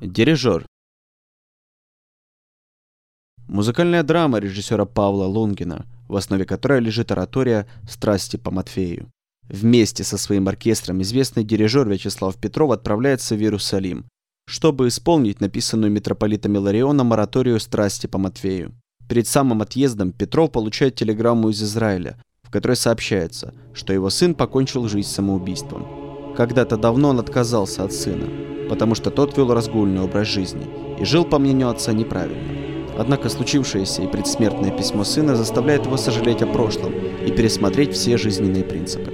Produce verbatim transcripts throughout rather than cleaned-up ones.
Дирижер. Музыкальная драма режиссера Павла Лунгина, в основе которой лежит оратория «Страсти по Матфею». Вместе со своим оркестром известный дирижер Вячеслав Петров отправляется в Иерусалим, чтобы исполнить написанную митрополитом Иларионом ораторию «Страсти по Матфею». Перед самым отъездом Петров получает телеграмму из Израиля, в которой сообщается, что его сын покончил жизнь самоубийством. Когда-то давно он отказался от сына, потому что тот вел разгульный образ жизни и жил, по мнению отца, неправильно. Однако случившееся и предсмертное письмо сына заставляет его сожалеть о прошлом и пересмотреть все жизненные принципы.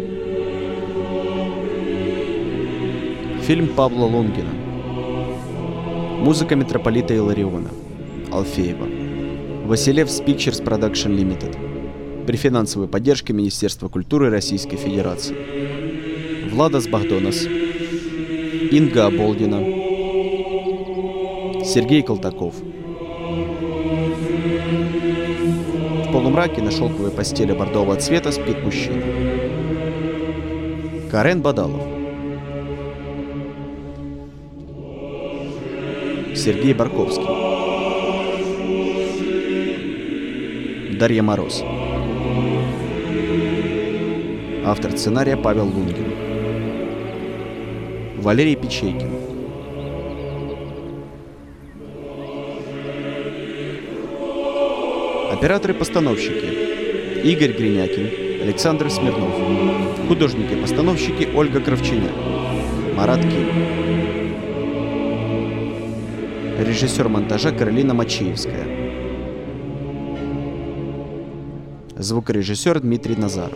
Фильм Павла Лунгина. Музыка митрополита Илариона. Алфеева. Василевс Pictures Production Limited. При финансовой поддержке Министерства культуры Российской Федерации. Владас Богдонас. Инга Оболдина. Сергей Колтаков. В полумраке на шелковой постели бордового цвета спит мужчина. Карен Бадалов. Сергей Барковский. Дарья Мороз. Автор сценария Павел Лунгин. Валерий Печейкин. Операторы-постановщики Игорь Гринякин, Александр Смирнов. Художники-постановщики Ольга Кравчиняк, Марат Ким. Режиссер монтажа Каролина Мачиевская. Звукорежиссер Дмитрий Назаров.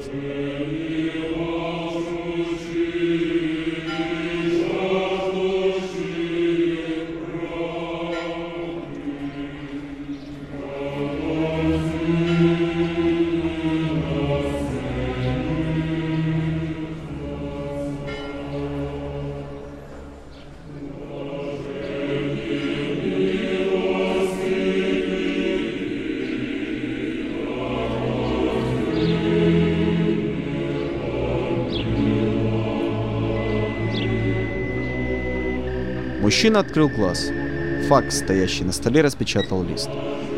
Мужчина открыл глаз. Факс, стоящий на столе, распечатал лист.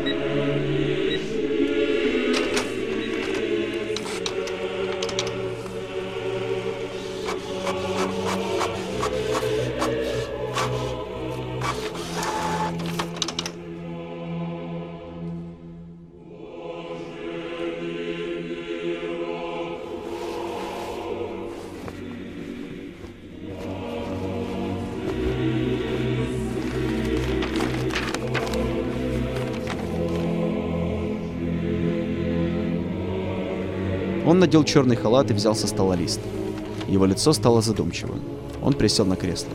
Он надел черный халат и взял со стола лист. Его лицо стало задумчивым. Он присел на кресло.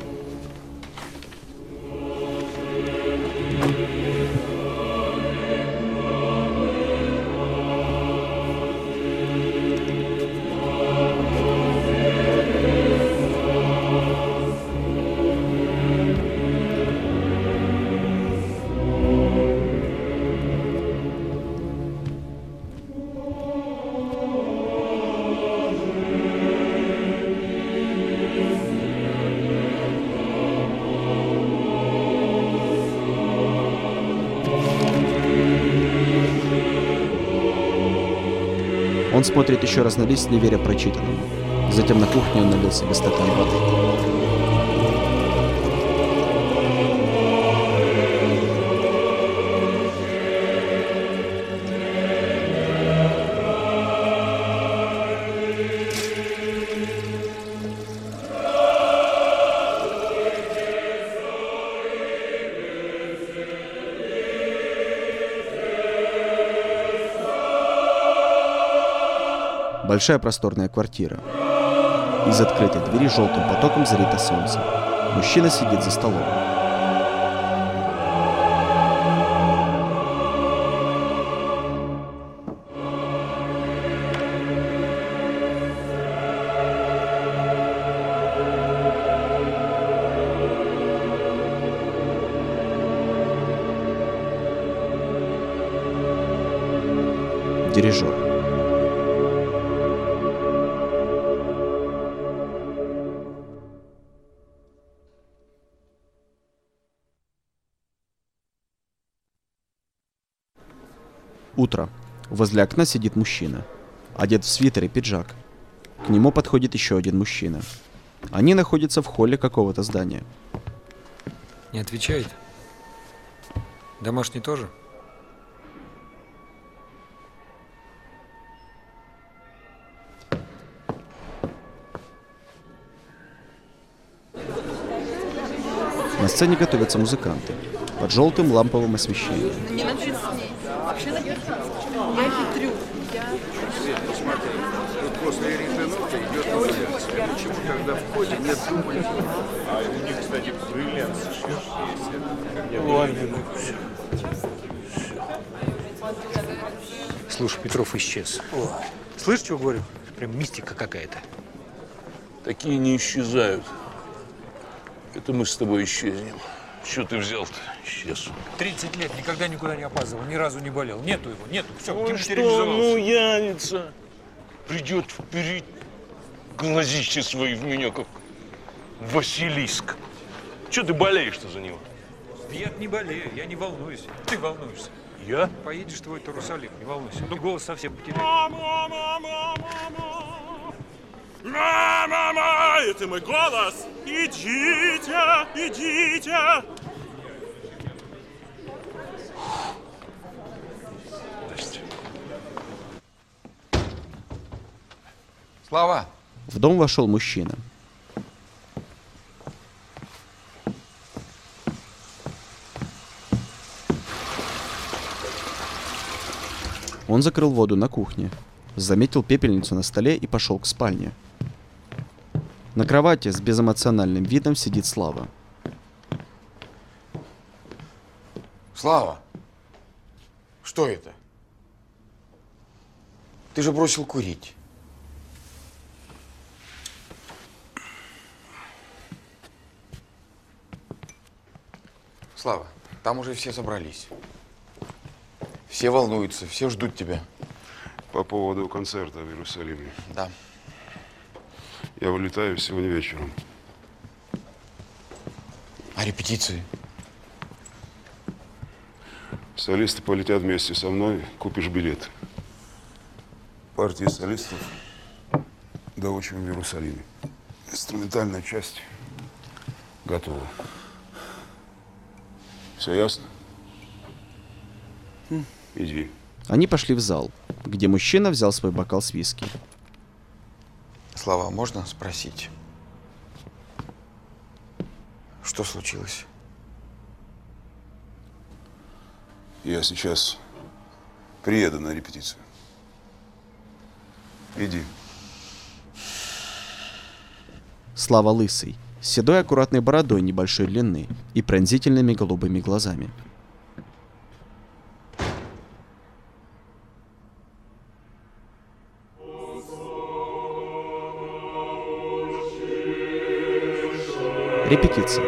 Он смотрит еще раз на лист, не веря прочитанному. Затем на кухне он налил себе стакан воды. Большая просторная квартира. Из открытой двери желтым потоком залито солнце. Мужчина сидит за столом. Дирижер. Утро. Возле окна сидит мужчина. Одет в свитер и пиджак. К нему подходит еще один мужчина. Они находятся в холле какого-то здания. Не отвечает? Домашний тоже? На сцене готовятся музыканты под желтым ламповым освещением. Не написано. Я хитрю. Тут после ретенота идет изоляция. Почему тогда в ходе нет дублей? А у них, кстати, бриллиант есть. Слушай, Петров исчез. О, слышь, что говорю? Прям мистика какая-то. Такие не исчезают. Это мы с тобой исчезнем. Что ты взял-то? Исчез. тридцать лет, никогда никуда не опаздывал, ни разу не болел. Нету его, нету. Все, Он что, ну явится. Придет вперед, глазище свои в меня, как Василиск. Че ты болеешь-то за него? Я не болею, я не волнуюсь. Ты волнуешься. Я? Поедешь в твой Иерусалим, не волнуйся. Ну, голос совсем потеряешь. Мама, мама, мама. Мама, это мой голос. Идите, идите. Здрасте. Слава! В дом вошел мужчина. Он закрыл воду на кухне, заметил пепельницу на столе и пошел к спальне. На кровати с безэмоциональным видом сидит Слава. Слава! Что это? Ты же бросил курить. Слава, там уже все собрались. Все волнуются, все ждут тебя. По поводу концерта в Иерусалиме. Да. Я вылетаю сегодня вечером. А репетиции? Солисты полетят вместе со мной, купишь билет. Партия солистов доучим в Иерусалиме. Инструментальная часть готова. Все ясно? Иди. Они пошли в зал, где мужчина взял свой бокал с виски. Слава, можно спросить? Что случилось? Я сейчас приеду на репетицию. Иди. Слава лысый, с седой аккуратной бородой небольшой длины и пронзительными голубыми глазами. Репетиция.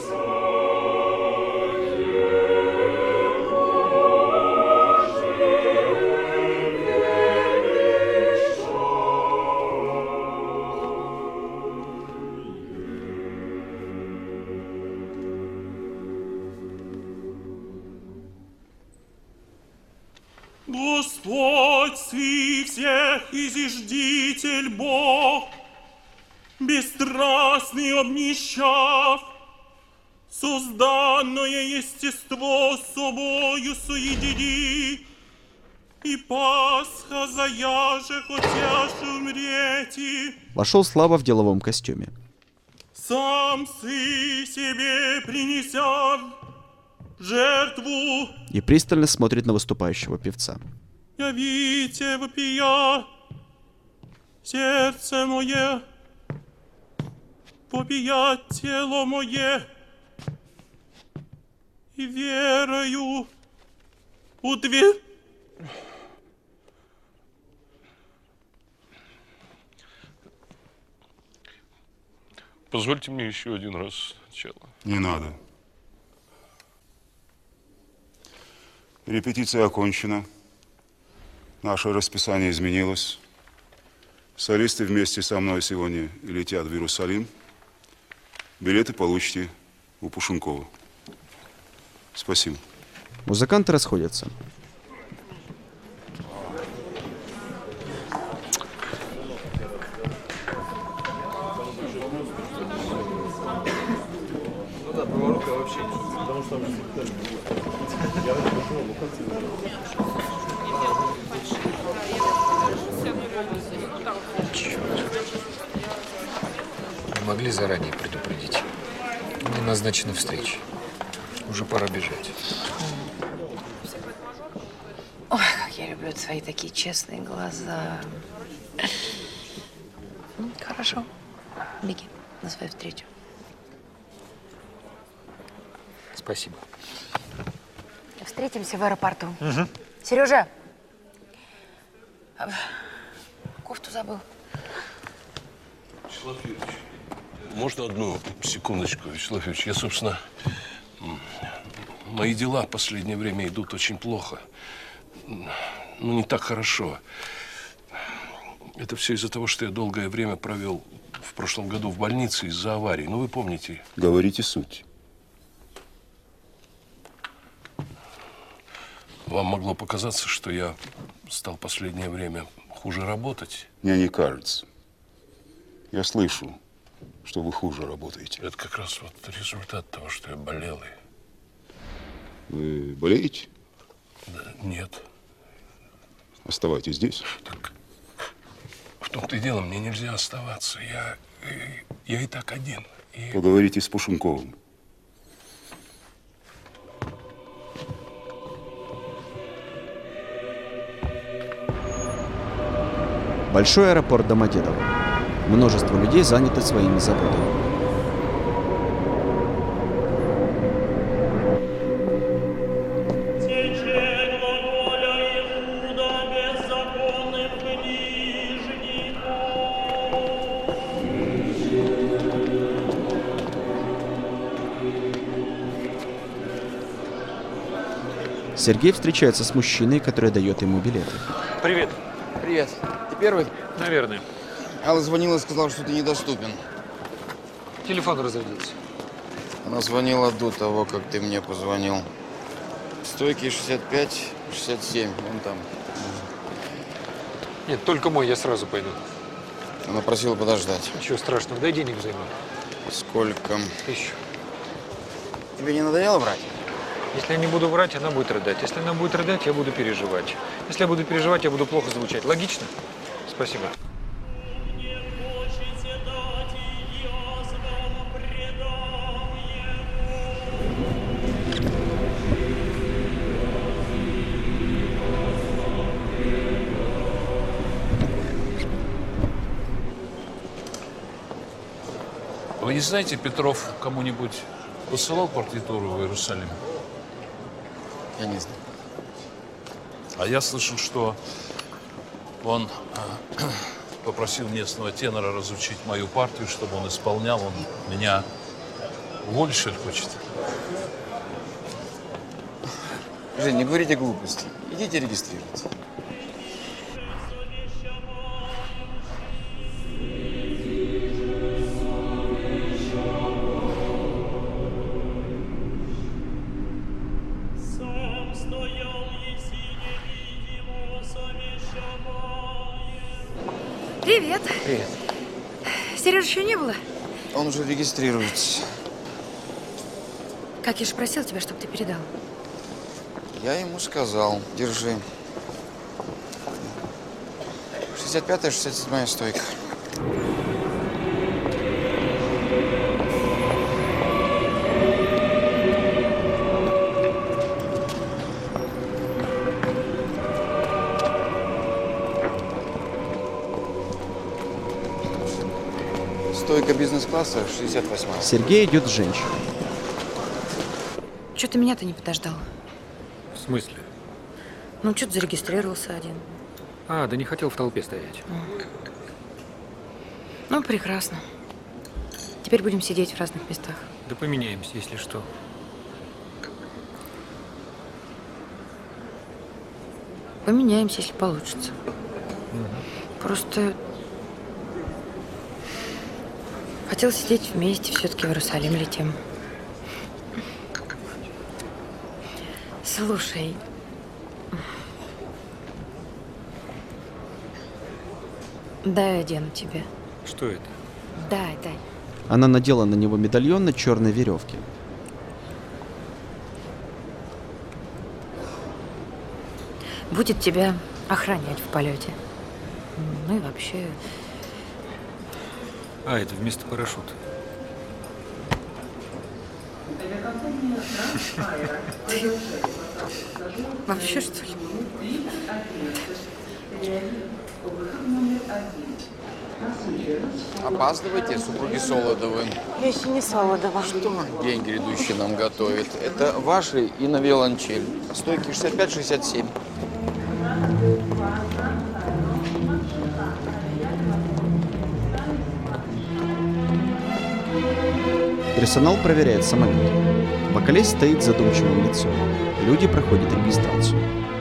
Господь, Сын всех изиждитель Бог, бесстрастный обнищав, созданное естество с собою соедини, и Пасха заяже хотяше умрети. Вошел Слава в деловом костюме. Сам Сы себе принеся жертву, И пристально смотрит на выступающего певца. явите вопия, сердце мое, вопия тело мое, и верою удве... Позвольте мне еще один раз сначала. Не надо. Репетиция окончена. Наше расписание изменилось. Солисты вместе со мной сегодня летят в Иерусалим. Билеты получите у Пушенкова. Спасибо. Музыканты расходятся. Не могли заранее предупредить. Не назначена встреча. Уже пора бежать. Ой, как я люблю твои такие честные глаза. Хорошо. Беги на свою встречу. Спасибо. Встретимся в аэропорту. Угу. Сережа! Кофту забыл. Вячеслав Юрьевич, можно одну секундочку, Вячеслав Юрьевич? Я, собственно, мои дела в последнее время идут очень плохо. Ну, не так хорошо. Это все из-за того, что я долгое время провел в прошлом году в больнице из-за аварии. Ну, вы помните. Говорите суть. Вам могло показаться, что я стал в последнее время хуже работать? Мне не кажется. Я слышу, что вы хуже работаете. Это как раз вот результат того, что я болел. Вы болеете? Да, нет. Оставайтесь здесь. Так, в том-то и дело, мне нельзя оставаться. Я, я и так один. И... Поговорите с Пушенковым. Большой аэропорт Домодедово. Множество людей заняты своими заботами. Течет воля Иуда беззаконных книжников. Сергей встречается с мужчиной, который дает ему билеты. Привет. Привет. Ты первый? Наверное. Алла звонила и сказала, что ты недоступен. Телефон разрядился. Она звонила до того, как ты мне позвонил. Стойки шестьдесят пять, шестьдесят семь, вон там. Нет, только мой, я сразу пойду. Она просила подождать. Ничего страшного, дай денег взайму. Сколько? Тысячу. Тебе не надоело брать? Если я не буду врать, она будет рыдать. Если она будет рыдать, я буду переживать. Если я буду переживать, я буду плохо звучать. Логично? Спасибо. Вы не знаете, Петров кому-нибудь посылал партитуру в Иерусалим? Я не знаю. А я слышал, что он э, попросил местного тенора разучить мою партию, чтобы он исполнял. Он меня уволить, что ли, хочет? Жень, не говорите глупости. Идите регистрироваться. Привет. Привет. Сережа еще не было? Он уже регистрируется. Как я же просил тебя, чтобы ты передал. Я ему сказал. Держи. шестьдесят пятая, шестьдесят седьмая стойка. Стойка бизнес-класса, шестьдесят восьмая. Сергей идет с женщиной. Чего ты меня-то не подождал? В смысле? Ну, что ты зарегистрировался один? А, да не хотел в толпе стоять. Ну, прекрасно. Теперь будем сидеть в разных местах. Да поменяемся, если что. Поменяемся, если получится. Угу. Просто хотел сидеть вместе, все-таки в Иерусалим летим. Слушай, дай одену тебе. Что это? Дай, дай. Она надела на него медальон на черной веревке. будет тебя охранять в полете. Ну и вообще... А, это вместо парашюта. Вообще, что ли? Опаздывайте, супруги Солодовы. Я еще не Солодова. Что день грядущий нам готовит? Это ваши и на виолончель. Стойки шестьдесят пять шестьдесят семь. Персонал проверяет самолет. Вокалист стоит с задумчивым лицом. Люди проходят регистрацию.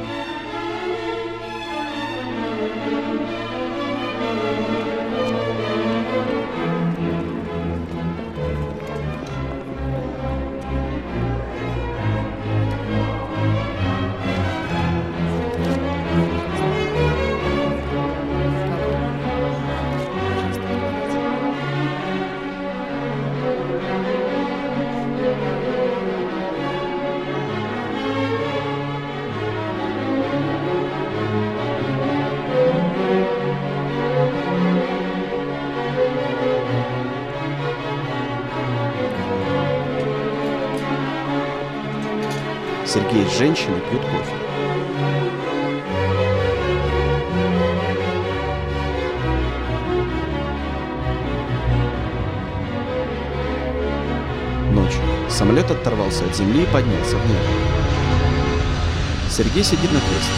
Сергей с женщиной пьют кофе. Ночь. Самолет оторвался от земли и поднялся в небо. Сергей сидит на кресле.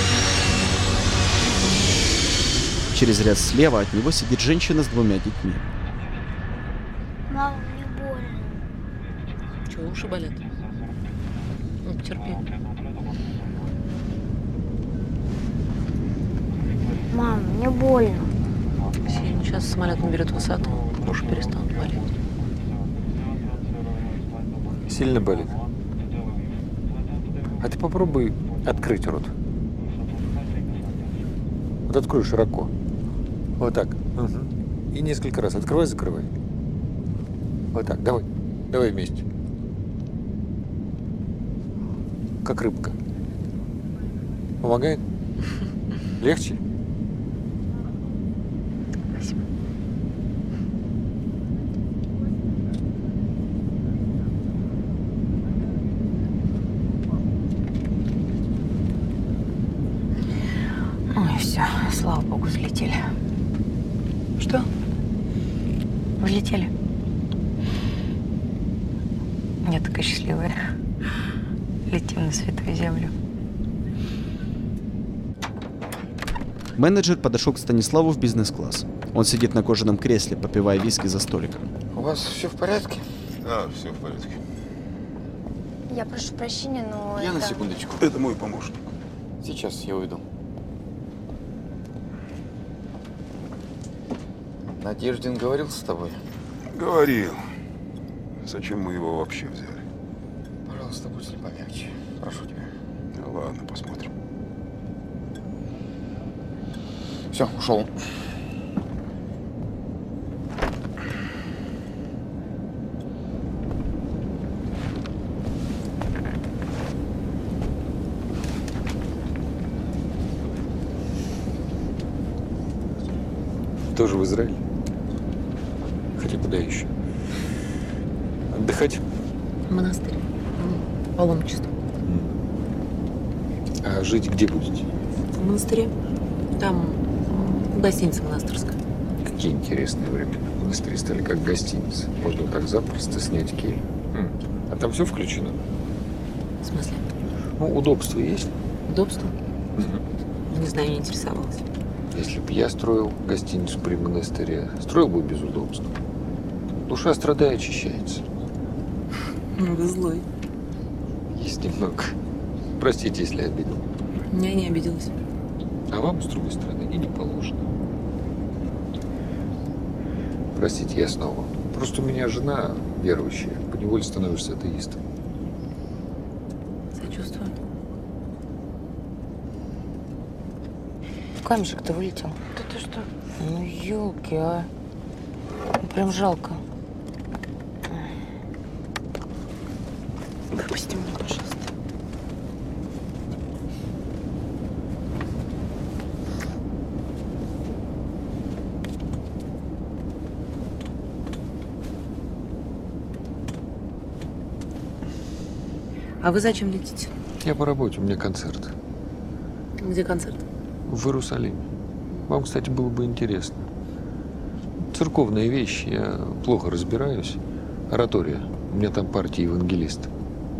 Через ряд слева от него сидит женщина с двумя детьми. Мама, мне больно. Чего, уши болят? Ну, потерпи. Мам, мне больно. Сильно сейчас самолет наберет высоту, уши перестанут болеть. Сильно болит? А ты попробуй открыть рот. Вот открой широко. Вот так. Угу. И несколько раз. Открывай, закрывай. Вот так. Давай. Давай вместе. Как рыбка. Помогает? Легче? Спасибо. Ой, все, слава богу, взлетели. Что? Взлетели. Я такая счастливая. Летим на святую землю. Менеджер подошел к Станиславу в бизнес-класс. Он сидит на кожаном кресле, попивая виски за столиком. У вас все в порядке? Да, все в порядке. Я прошу прощения, но Я это... на секундочку. Это мой помощник. Сейчас я уйду. Надеждин говорил с тобой? Говорил. Зачем мы его вообще взяли? Пожалуйста, будь с ним помягче. Прошу тебя. Ну, ладно, посмотрим. Все, ушел. Тоже в Израиль? Хотя куда еще? Отдыхать? Монастырь. Паломничество. А жить где будете? В монастыре. Там гостиница монастырская. Какие интересные времена. Монастыри стали как гостиницы. Можно вот так запросто снять кель. М. А там все включено? В смысле? Ну, удобства есть? Удобство? Угу. Не знаю, не интересовалась. Если б я строил гостиницу при монастыре, строил бы без удобств. Душа страдая очищается. Ну, вы злой. Есть немного. Простите, если обидел. Я не обиделась. А вам, с другой стороны, и не положено. Простите, я снова. Просто у меня жена верующая. Поневоле становишься атеистом. Сочувствую. Камешек-то вылетел. Да ты что? Ну, елки, а. Ну, прям жалко. Выпусти меня, пожалуйста. А вы зачем летите? Я по работе, у меня концерт. Где концерт? В Иерусалиме. Вам, кстати, было бы интересно. Церковные вещи, я плохо разбираюсь. Оратория. У меня там партия евангелист.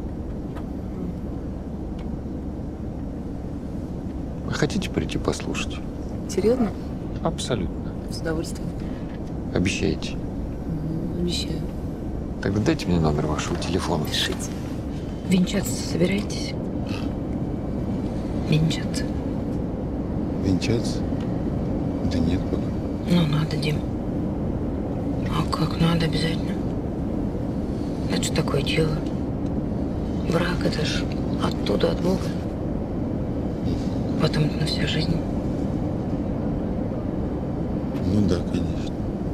Вы хотите прийти послушать? Серьезно? Абсолютно. С удовольствием. Обещаете? Обещаю. Тогда дайте мне номер вашего телефона. Пишите. Венчаться собираетесь? Венчаться. Венчаться? Да нет пока. Ну, надо, Дим. А как надо обязательно? Это что такое дело? Брак, это ж оттуда, от Бога. Потом это на всю жизнь. Ну да, конечно.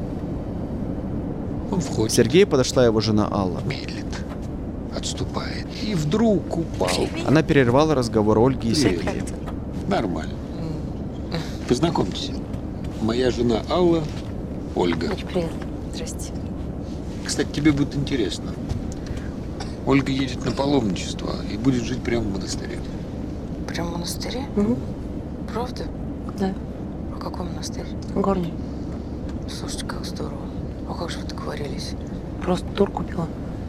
Он входит. К Сергею подошла его жена Алла. Медлит. Отступает. И вдруг упал. Она перервала разговор Ольги и Сергея. Нормально. Познакомьтесь. Моя жена Алла, Ольга. Очень приятно. Здрасте. Кстати, тебе будет интересно. Ольга едет на паломничество и будет жить прямо в монастыре. Прям в монастыре? Угу. Правда? Да. А какой монастырь? Горний. Слушайте, как здорово. А как же вы договорились? Просто тур купила.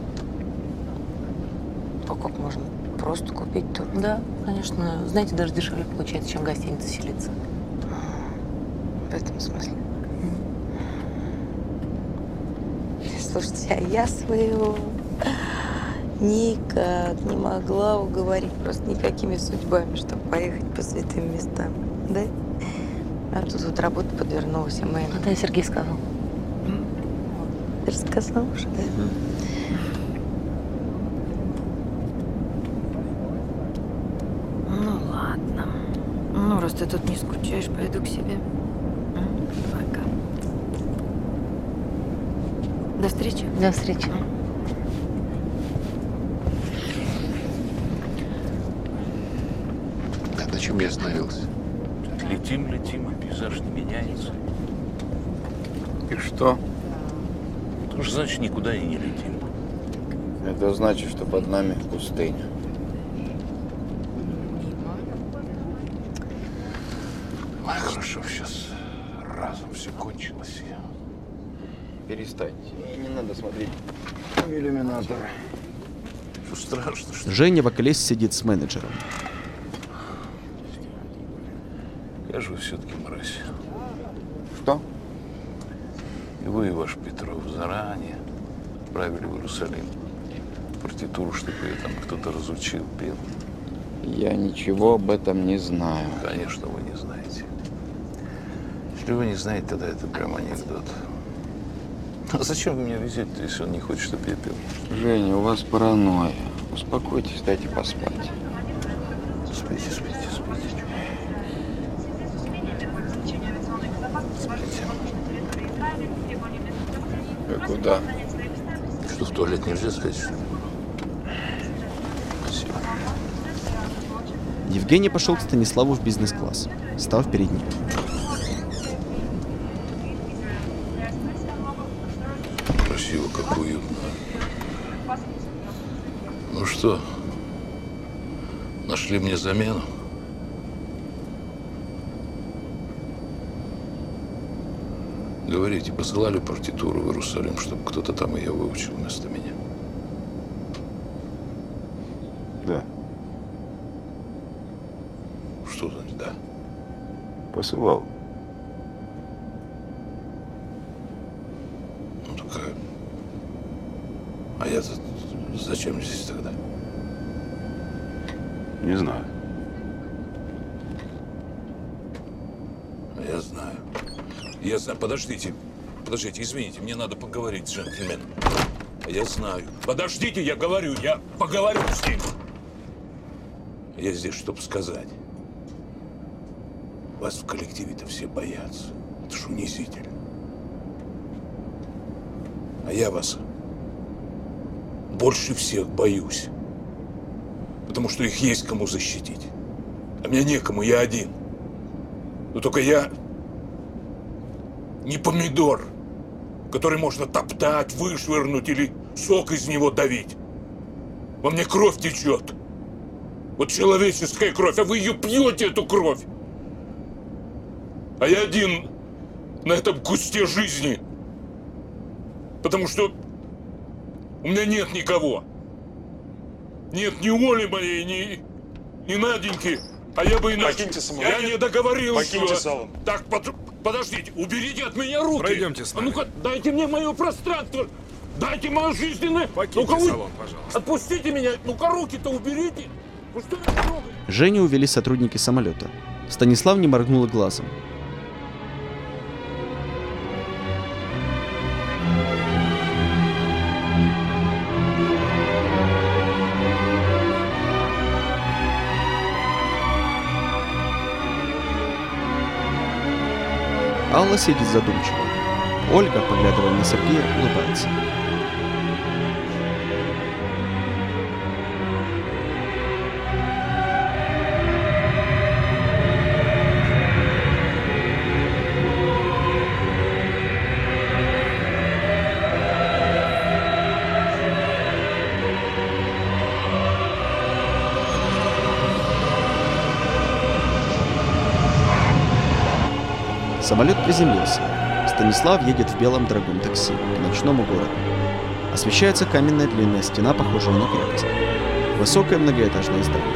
А как можно просто купить тур? Да, конечно. Знаете, даже дешевле получается, чем в гостинице селиться. В этом смысле? Слушайте, а я своего никак не могла уговорить просто никакими судьбами, чтобы поехать по святым местам. Да? А тут вот работа подвернулась, и мы... А да, Сергей сказал. Ты рассказал уже, да? Ну ладно. Ну, раз ты тут не скучаешь, пойду к себе. Пока. До встречи. До встречи. А на чем я остановился? Летим, летим, а пейзаж не меняется. И что? Ну, что значит, никуда и не летим. Это значит, что под нами пустыня. Ой, хорошо, сейчас разом все кончилось. Перестаньте. И не надо смотреть в иллюминатор. Что страшно, что ли? Женя, вокалист, сидит с менеджером. Я же вы все-таки мразь. Что? И вы, и ваш Петров, заранее отправили в Иерусалим партитуру, чтобы ее там кто-то разучил, пел. Я ничего об этом не знаю. Конечно, вы не знаете. Если вы не знаете, тогда это прям анекдот. А зачем вы меня везете, если он не хочет, чтобы я пел? Женя, у вас паранойя. Успокойтесь, дайте поспать. Спите, спите, спите. Спите. А куда? Что, в туалет нельзя сходить, что ли? Спасибо. Евгений пошел к Станиславу в бизнес-класс, став перед ним. Красиво, как уютно. Ну что, нашли мне замену? Говорите, посылали партитуру в Иерусалим, чтобы кто-то там ее выучил вместо меня? Да. Что значит да? Посылал. Ну такая. А я-то зачем здесь тогда? Не знаю. Я знаю. Я знаю. Подождите. Подождите, извините, мне надо поговорить с джентльменом. Я знаю. Подождите, я говорю, я поговорю с ним. Я здесь, чтобы сказать. Вас в коллективе-то все боятся. Это ж унизительно. А я вас больше всех боюсь. Потому что их есть кому защитить. А мне некому, я один. Но только я не помидор, который можно топтать, вышвырнуть или сок из него давить. Во мне кровь течет. Вот человеческая кровь, а вы ее пьете, эту кровь. А я один на этом кусте жизни. Потому что у меня нет никого. Нет ни Оли моей, ни, ни Наденьки. А я бы иначе... Покиньте салон. Я не договорился. Покиньте салон. Так, под... подождите, уберите от меня руки. Пройдемте с нами. А ну-ка, дайте мне мое пространство. Дайте мое жизненное... Покиньте ну-ка, вы... салон, пожалуйста. Отпустите меня. Ну-ка, руки-то уберите. Вы что меня трогаете? Женю увели сотрудники самолета. Станислав не моргнул и глазом. Алла сидит задумчиво. Ольга, поглядывая на Сергея, улыбается. Самолет приземлился. Станислав едет в белом дорогом такси к ночному городу. Освещается каменная длинная стена, похожая на крепость. Высокое многоэтажное здание.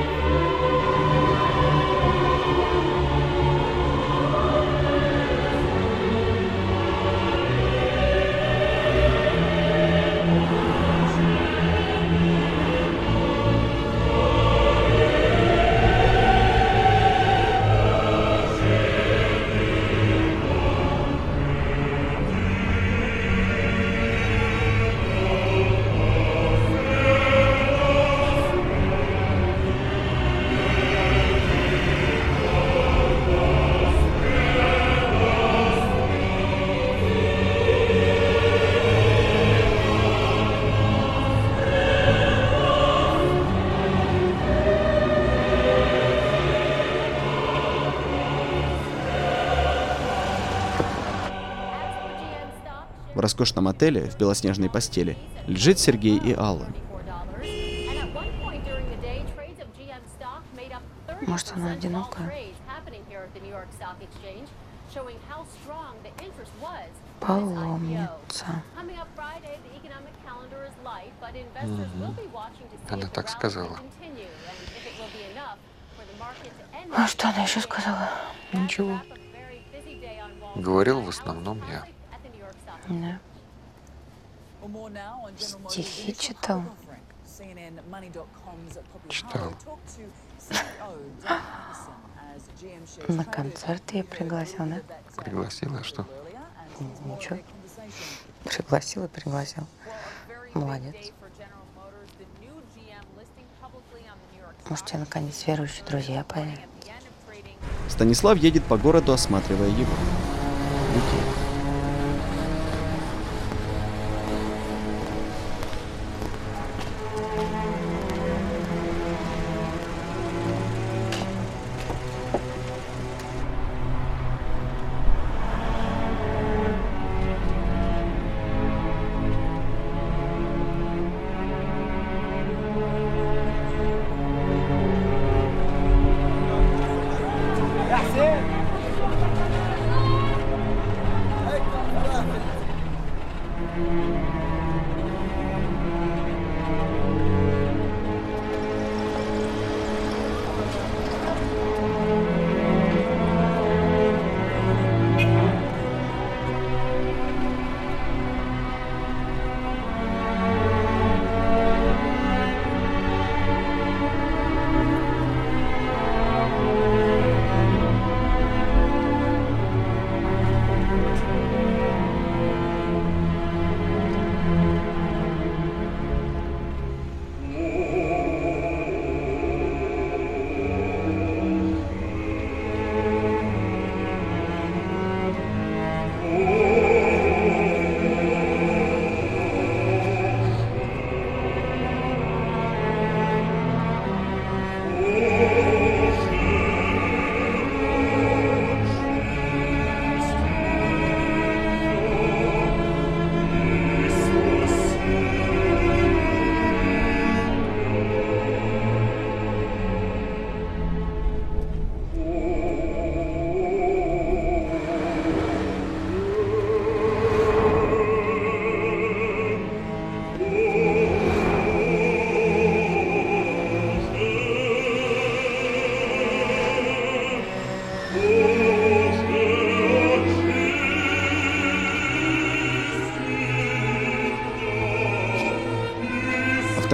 В роскошном отеле, в белоснежной постели, лежит Сергей и Алла. Может, она одинокая? Паломница. Угу. Она так сказала. А что она еще сказала? Ничего. Говорил в основном я. Да. Стихи читал? Читал. На концерт я пригласил, да? Пригласила, что? Ничего. Пригласил и пригласил. Молодец. Может, тебе наконец верующие друзья появятся. Станислав едет по городу, осматривая его. Людей.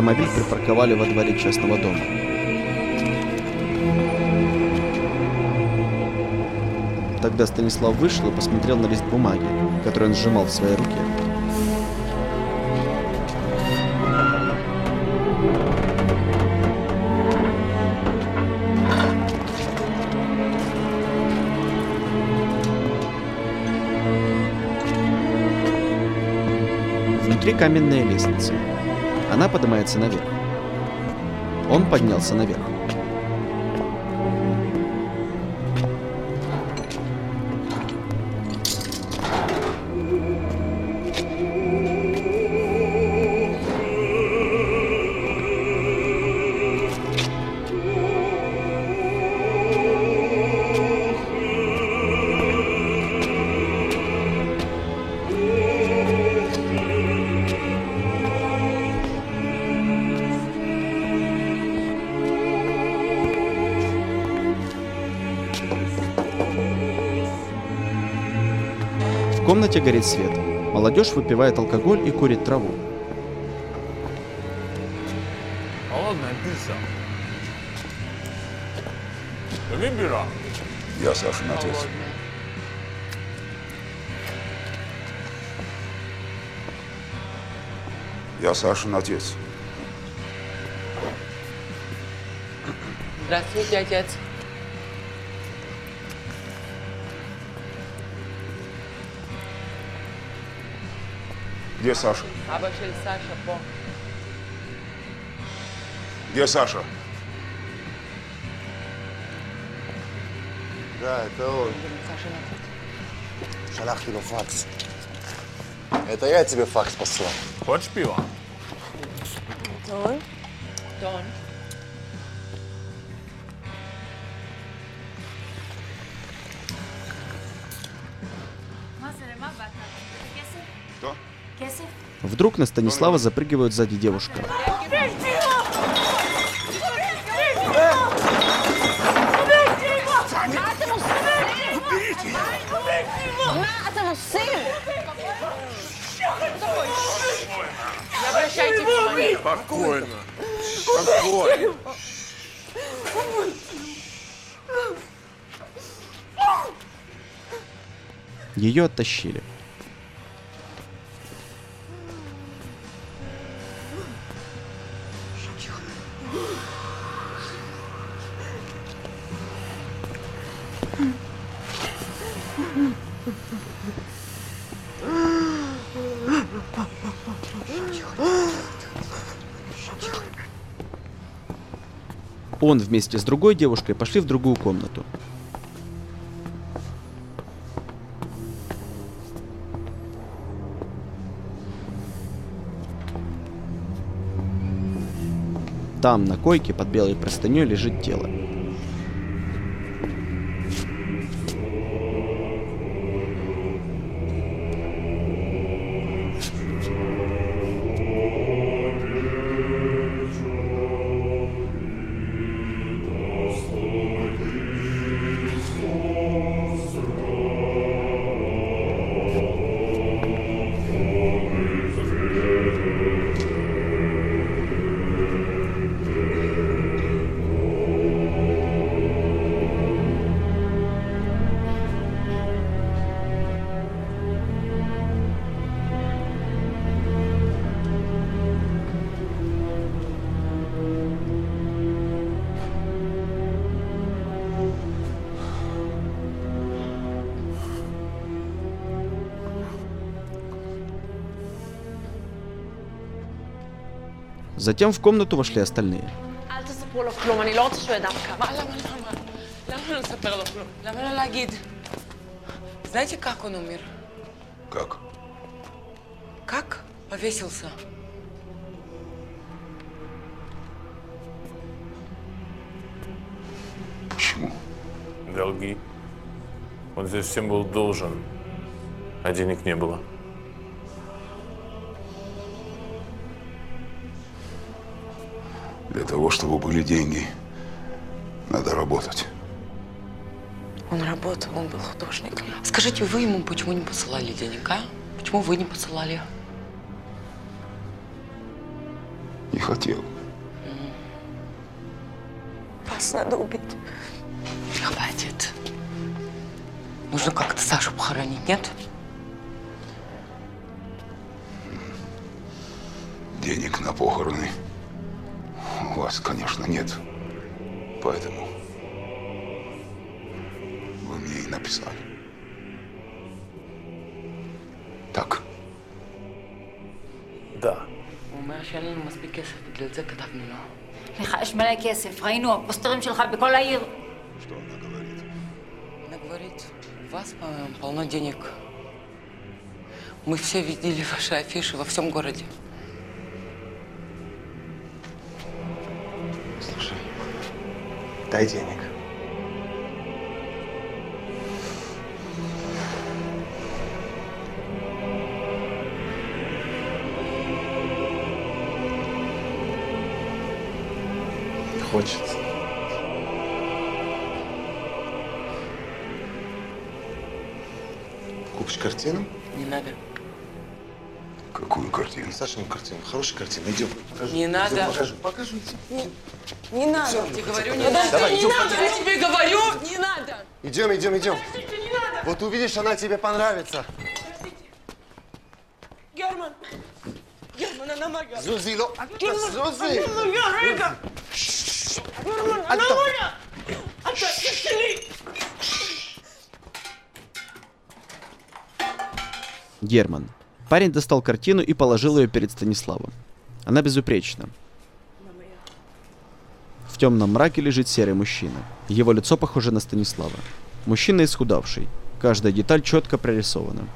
автомобиль припарковали во дворе частного дома. Тогда Станислав вышел и посмотрел на лист бумаги, который он сжимал в своей руке. Внутри каменная лестница. Она поднимается наверх. Он поднялся наверх. В комнате горит свет. Молодежь выпивает алкоголь и курит траву. Холодная пицца. Выбира. Я Сашин отец. Я Сашин отец. Здравствуйте, отец. Где Саша? Абашель Саша, по. Где Саша? Да, это он. Саша, Шалахти לו факс. Это я тебе факс послал. Хочешь пива? Тон. Тон. Что? Вдруг на Станислава запрыгивает сзади девушка. Не обращайте внимания. Спокойно. Спокойно. Ее оттащили. Он вместе с другой девушкой пошли в другую комнату. Там, на койке, под белой простыней лежит тело. Затем в комнату вошли остальные. אל תספרו לו כלום, אני לא רוצה שהוא ידע מה קרה. למה, למה? למה לא לספר לו כלום? למה לא להגיד? Знаете, как он умер? Как? Как? Повесился. Почему? Долги. Он здесь всем был должен, а денег не было. Для того, чтобы были деньги, надо работать. Он работал, он был художником. Скажите, вы ему почему не посылали денег, а? Почему вы не посылали? Не хотел. Вас надо убить. Хватит. Нужно как-то Сашу похоронить, нет? Денег на похороны у вас, конечно, нет. Поэтому вы мне и написали. Так? Да. הוא אומר שאין לנו מספיק כסף, בגלל זה כתבנו לו. לך יש מלא כסף, ראינו הפוסטרים שלך בכל העיר. Она говорит, у вас, по-моему, полно денег. Мы все видели ваши афиши во всем городе. Слушай, дай денег. Хочется. Купишь картину? Не надо. Какую картину? Сашину картину. Хорошая картина. Идем. Покажу. Не надо. Идем, покажу. Покажу. Не, не надо. Всё, Я тебе хотя говорю, бы. не Давай, надо. давай, не идем, надо. пойдем. Я тебе говорю, не надо. Идем, идем, идем. Не надо. Вот увидишь, она тебе понравится. Герман. Герман, она моя. Зузи, ло. Герман, Зузи. она моя, Рига. Герман, она моя. Отойди. Герман. Парень достал картину и положил ее перед Станиславом. Она безупречна. В темном мраке лежит серый мужчина. Его лицо похоже на Станислава. Мужчина исхудавший. Каждая деталь четко прорисована.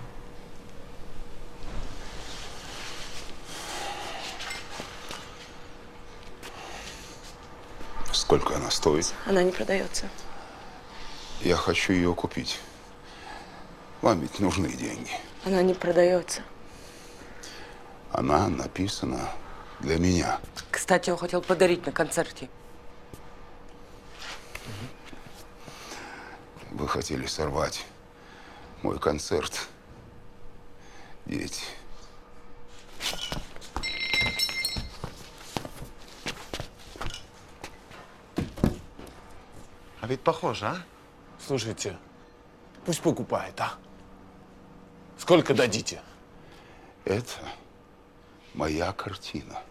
Сколько она стоит? Она не продается. Я хочу ее купить. Вам ведь нужны деньги. Она не продается. Она написана для меня. Кстати, он хотел подарить на концерте. Вы хотели сорвать мой концерт, дети. А ведь похоже, а? Слушайте, пусть покупает, а? Сколько дадите? Это моя картина.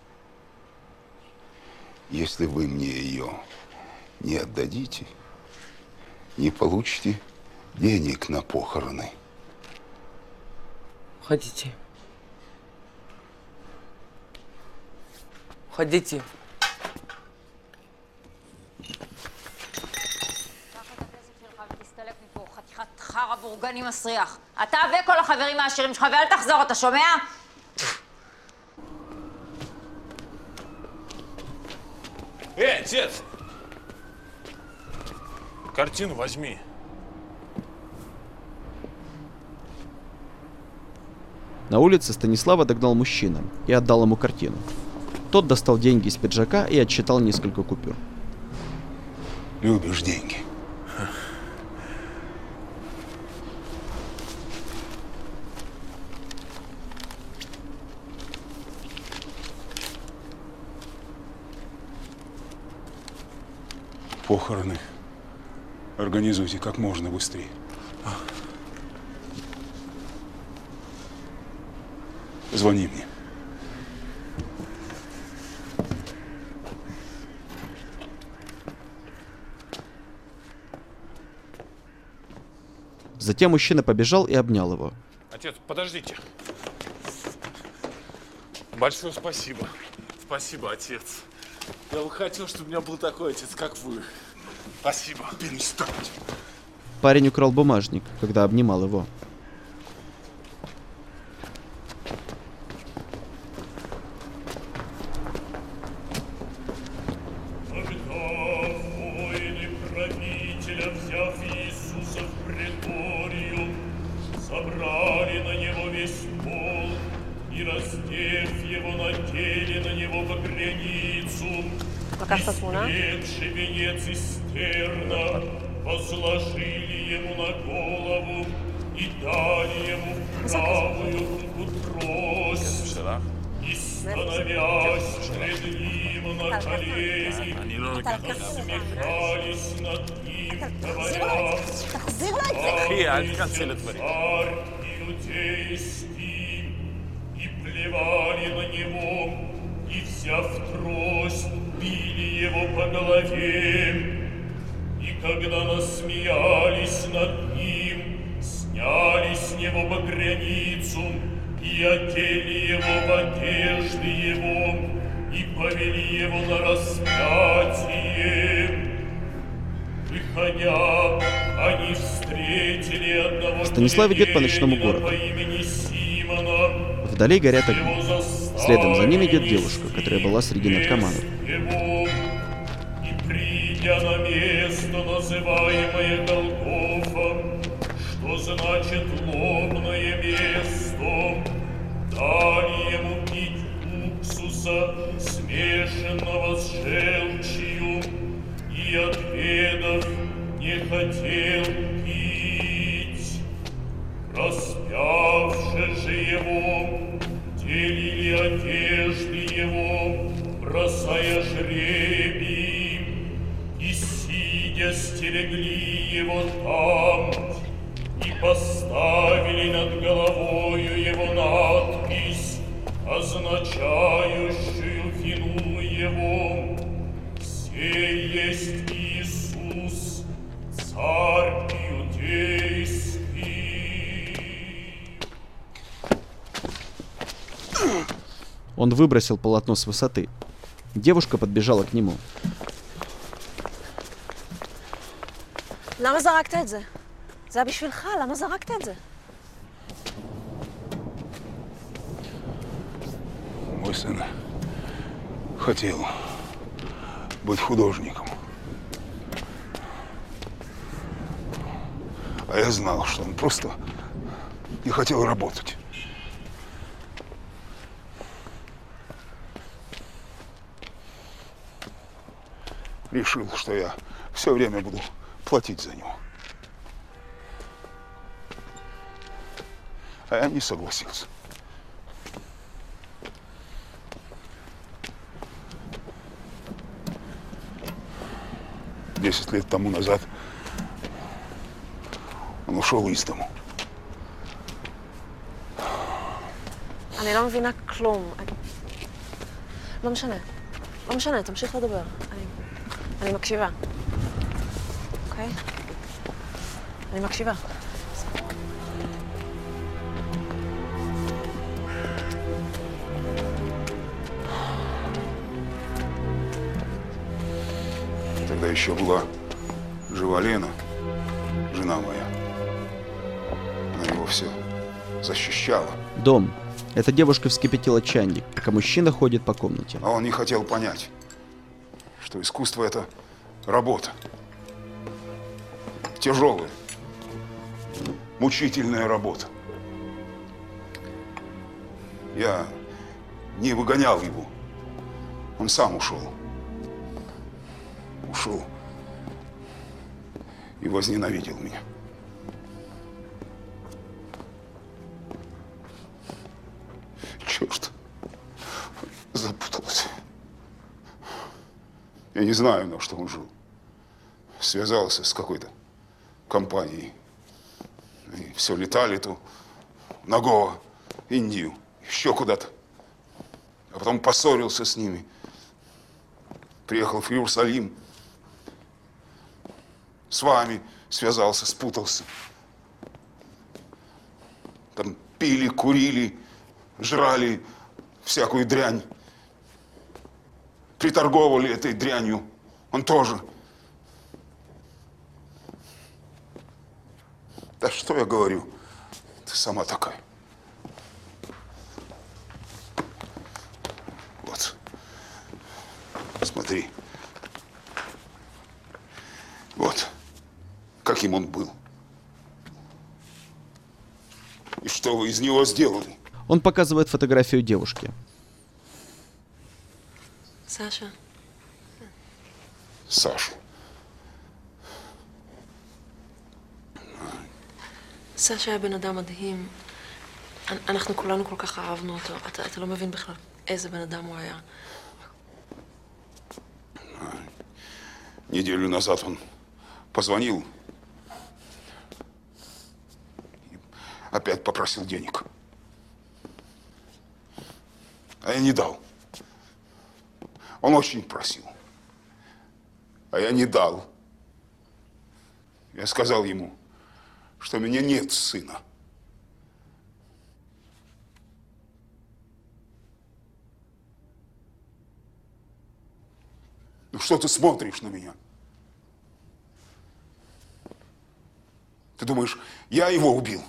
Если вы мне ее не отдадите, не получите денег на похороны. Уходите. Уходите. חרא בורגני מסריח. אתה וכל החברים העשירים שלך, ואל תחזור, אתה שומע? Эй, отец! Картину возьми. На улице Станислава догнал мужчина и отдал ему картину. Тот достал деньги из пиджака и отсчитал несколько купюр. Любишь деньги? Похороны организуйте как можно быстрее. Звони мне. Затем мужчина побежал и обнял его. Отец, подождите. Большое спасибо. Спасибо, отец. Я бы хотел, чтобы у меня был такой отец, как вы. Спасибо. Перестать. Парень украл бумажник, когда обнимал его. Собрали на него весь пол и, раздев его, надели на него багряницу. Свет венец из терна возложили ему на голову и дали ему в правую руку трость. И становясь пред ним на колени, насмехались над ним, говоря, «Царь иудейский», и плевали на него, и, взяв трость, били его по голове. И когда насмеялись над ним, сняли с него багряницу и одели его в одежды его и повели его на распятие. Выходя, они встретили одного Станислав идет по ночному городу. по имени Симона. Вдали горят огни. Следом за ним идет девушка, которая была среди наркоманов. И придя на место, называемое Голгофа, что значит лобное место, дали ему пить уксуса, смешанного с желчью, и, отведав, не хотел пить. Распявши же его, делили одежды его, бросая жребий, и, сидя, стерегли его там, и поставили над головою его надпись, означающую вину его: «Сей есть Иисус, царь иудейский». Он выбросил полотно с высоты. Девушка подбежала к нему. למה זרקת את זה? זה היה בשבילך, למה זרקת את זה? Мой сын хотел быть художником. А я знал, что он просто не хотел работать. Решил, что я все время буду платить за него. А я не согласился. Десять лет тому назад он ушел из дому. אני לא מבינה כלום. לא משנה. לא משנה, תמשיך לדבר. אני, אני מקשיבה. אוקיי? אני מקשיבה. Тогда еще была жива Лена, жена моя. Она его все защищала. Дом. Эта девушка вскипятила чайник, пока мужчина ходит по комнате. А он не хотел понять, что искусство — это работа. Тяжелая, мучительная работа. Я не выгонял его. Он сам ушел. Ушел и возненавидел меня. Черт, запутался. Я не знаю, на что он жил. Связался с какой-то компанией. И все летали то на Гоа, Индию, еще куда-то. А потом поссорился с ними. Приехал в Иерусалим. С вами связался, спутался. Там пили, курили, жрали всякую дрянь. Приторговали этой дрянью. Он тоже. Да что я говорю? Ты сама такая. Вот. Смотри. Вот. Каким он был. И что вы из него сделали? Он показывает фотографию девушки. Саша. Саша. סשה היה בן אדם מדהים. אנחנו כולנו כל כך אהבנו אותו. אתה, אתה לא מבין בכלל איזה בן אדם הוא היה? Неделю назад он позвонил. И опять попросил денег. А я не дал. Он очень просил. А я не дал. Я сказал ему, что у меня нет сына. Ну что ты смотришь на меня? Ты думаешь, я его убил?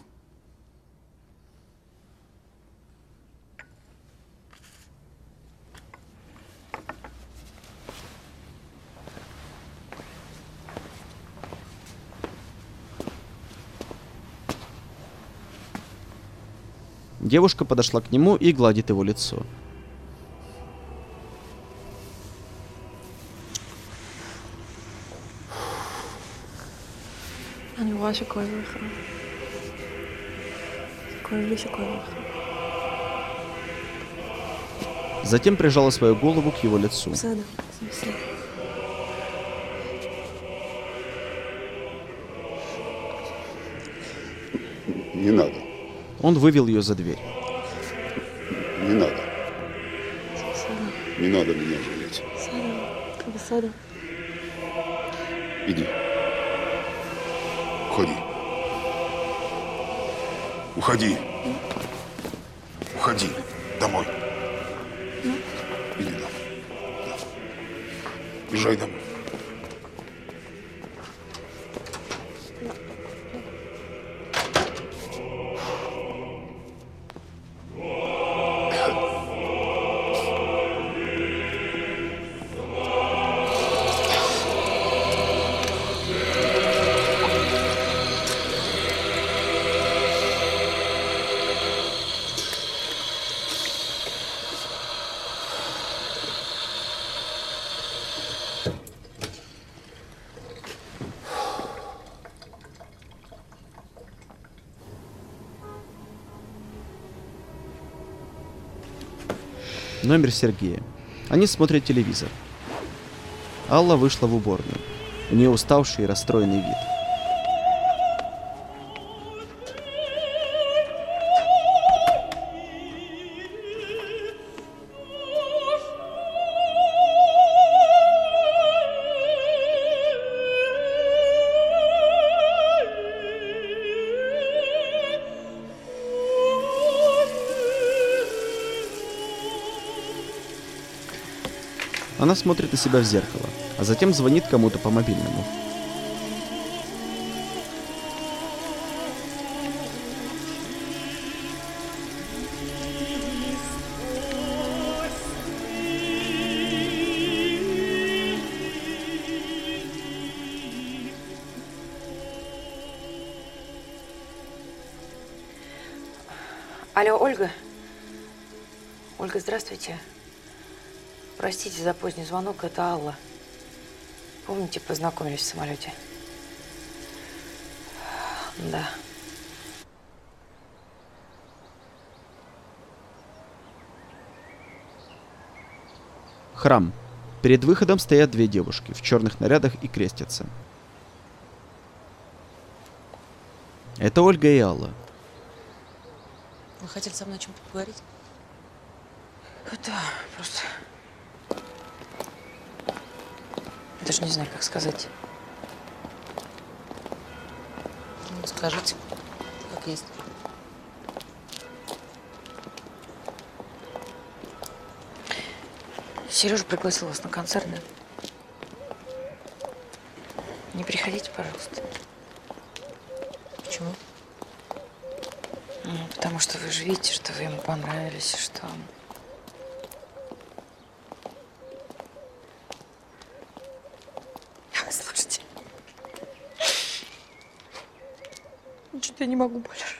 Девушка подошла к нему и гладит его лицо. אני רואה שכואב לך. כואב לי שכואב לך. Затем прижала свою голову к его лицу. בסדר, זה בסדר. Не надо. Он вывел ее за дверь. Не надо. בסדר. Не надо меня жалеть. בסדר, בסדר. Иди. Уходи. Уходи. Уходи. Домой. Иди домой. Езжай домой. Номер Сергея. Они смотрят телевизор. Алла вышла в уборную. У нее уставший и расстроенный вид. Она смотрит на себя в зеркало, а затем звонит кому-то по мобильному. Алло, Ольга? Ольга, здравствуйте. Простите за поздний звонок, это Алла. Помните, познакомились в самолете? Да. Храм. Перед выходом стоят две девушки в черных нарядах и крестятся. Это Ольга и Алла. Вы хотели со мной о чем-то поговорить? Да, просто... Я даже не знаю, как сказать. Ну, скажите, как есть. Сережа пригласил вас на концерт, да? Не приходите, пожалуйста. Почему? Ну, потому что вы же видите, что вы ему понравились, что... Слушайте. Что-то я не могу больше.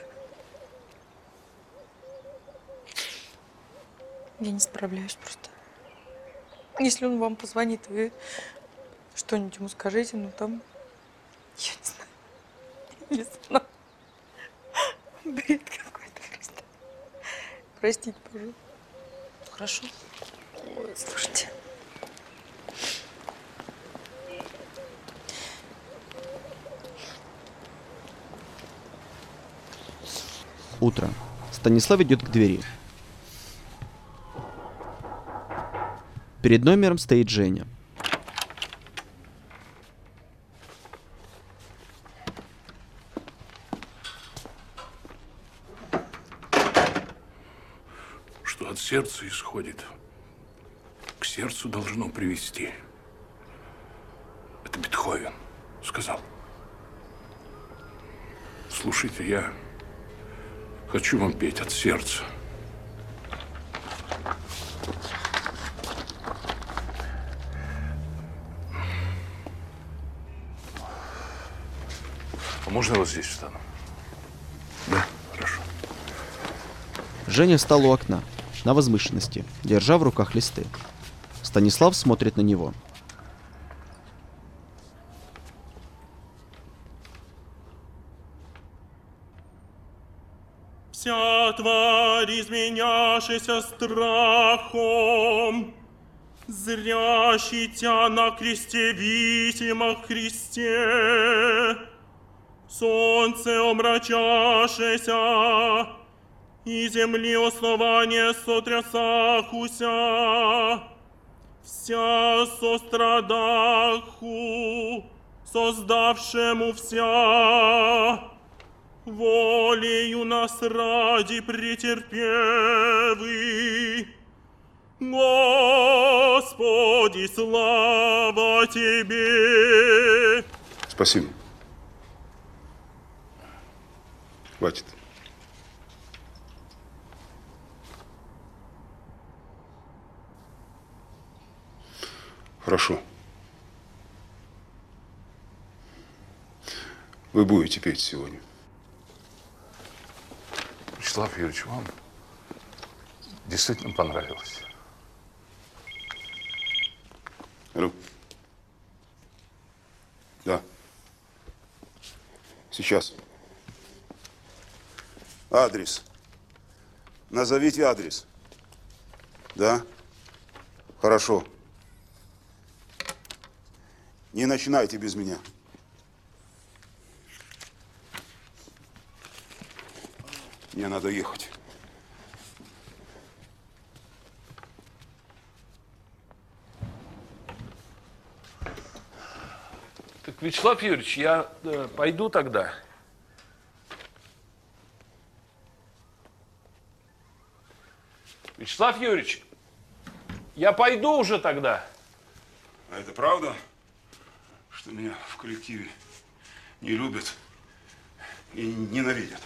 Я не справляюсь просто. Если он вам позвонит, вы что-нибудь ему скажите, ну там... Я не знаю. Не знаю. Бред какой-то просто. Простите, пожалуйста. хорошо? Ой, слушайте. Утро. Станислав идет к двери. Перед номером стоит Женя. Что от сердца исходит, к сердцу должно привести. Это Бетховен сказал. Слушайте, я хочу вам петь от сердца. А можно я вот здесь встану? Да, хорошо. Женя встал у окна, на возвышенности, держа в руках листы. Станислав смотрит на него. Вся тварь, изменявшаяся страхом, зрящий тя на кресте висимых Христе, солнце омрачавшееся, и земли основание сотрясахуся, вся сострадаху, создавшему вся, волею нас ради претерпевы. Господи, слава Тебе! Спасибо. Хватит. Хорошо. Вы будете петь сегодня. Вячеслав Юрьевич, вам действительно понравилось. Алло. Да. Сейчас. Адрес. Назовите адрес. Да? Хорошо. Не начинайте без меня. Мне надо ехать. Так, Вячеслав Юрьевич, я э, пойду тогда. Вячеслав Юрьевич, я пойду уже тогда. А это правда, что меня в коллективе не любят и ненавидят?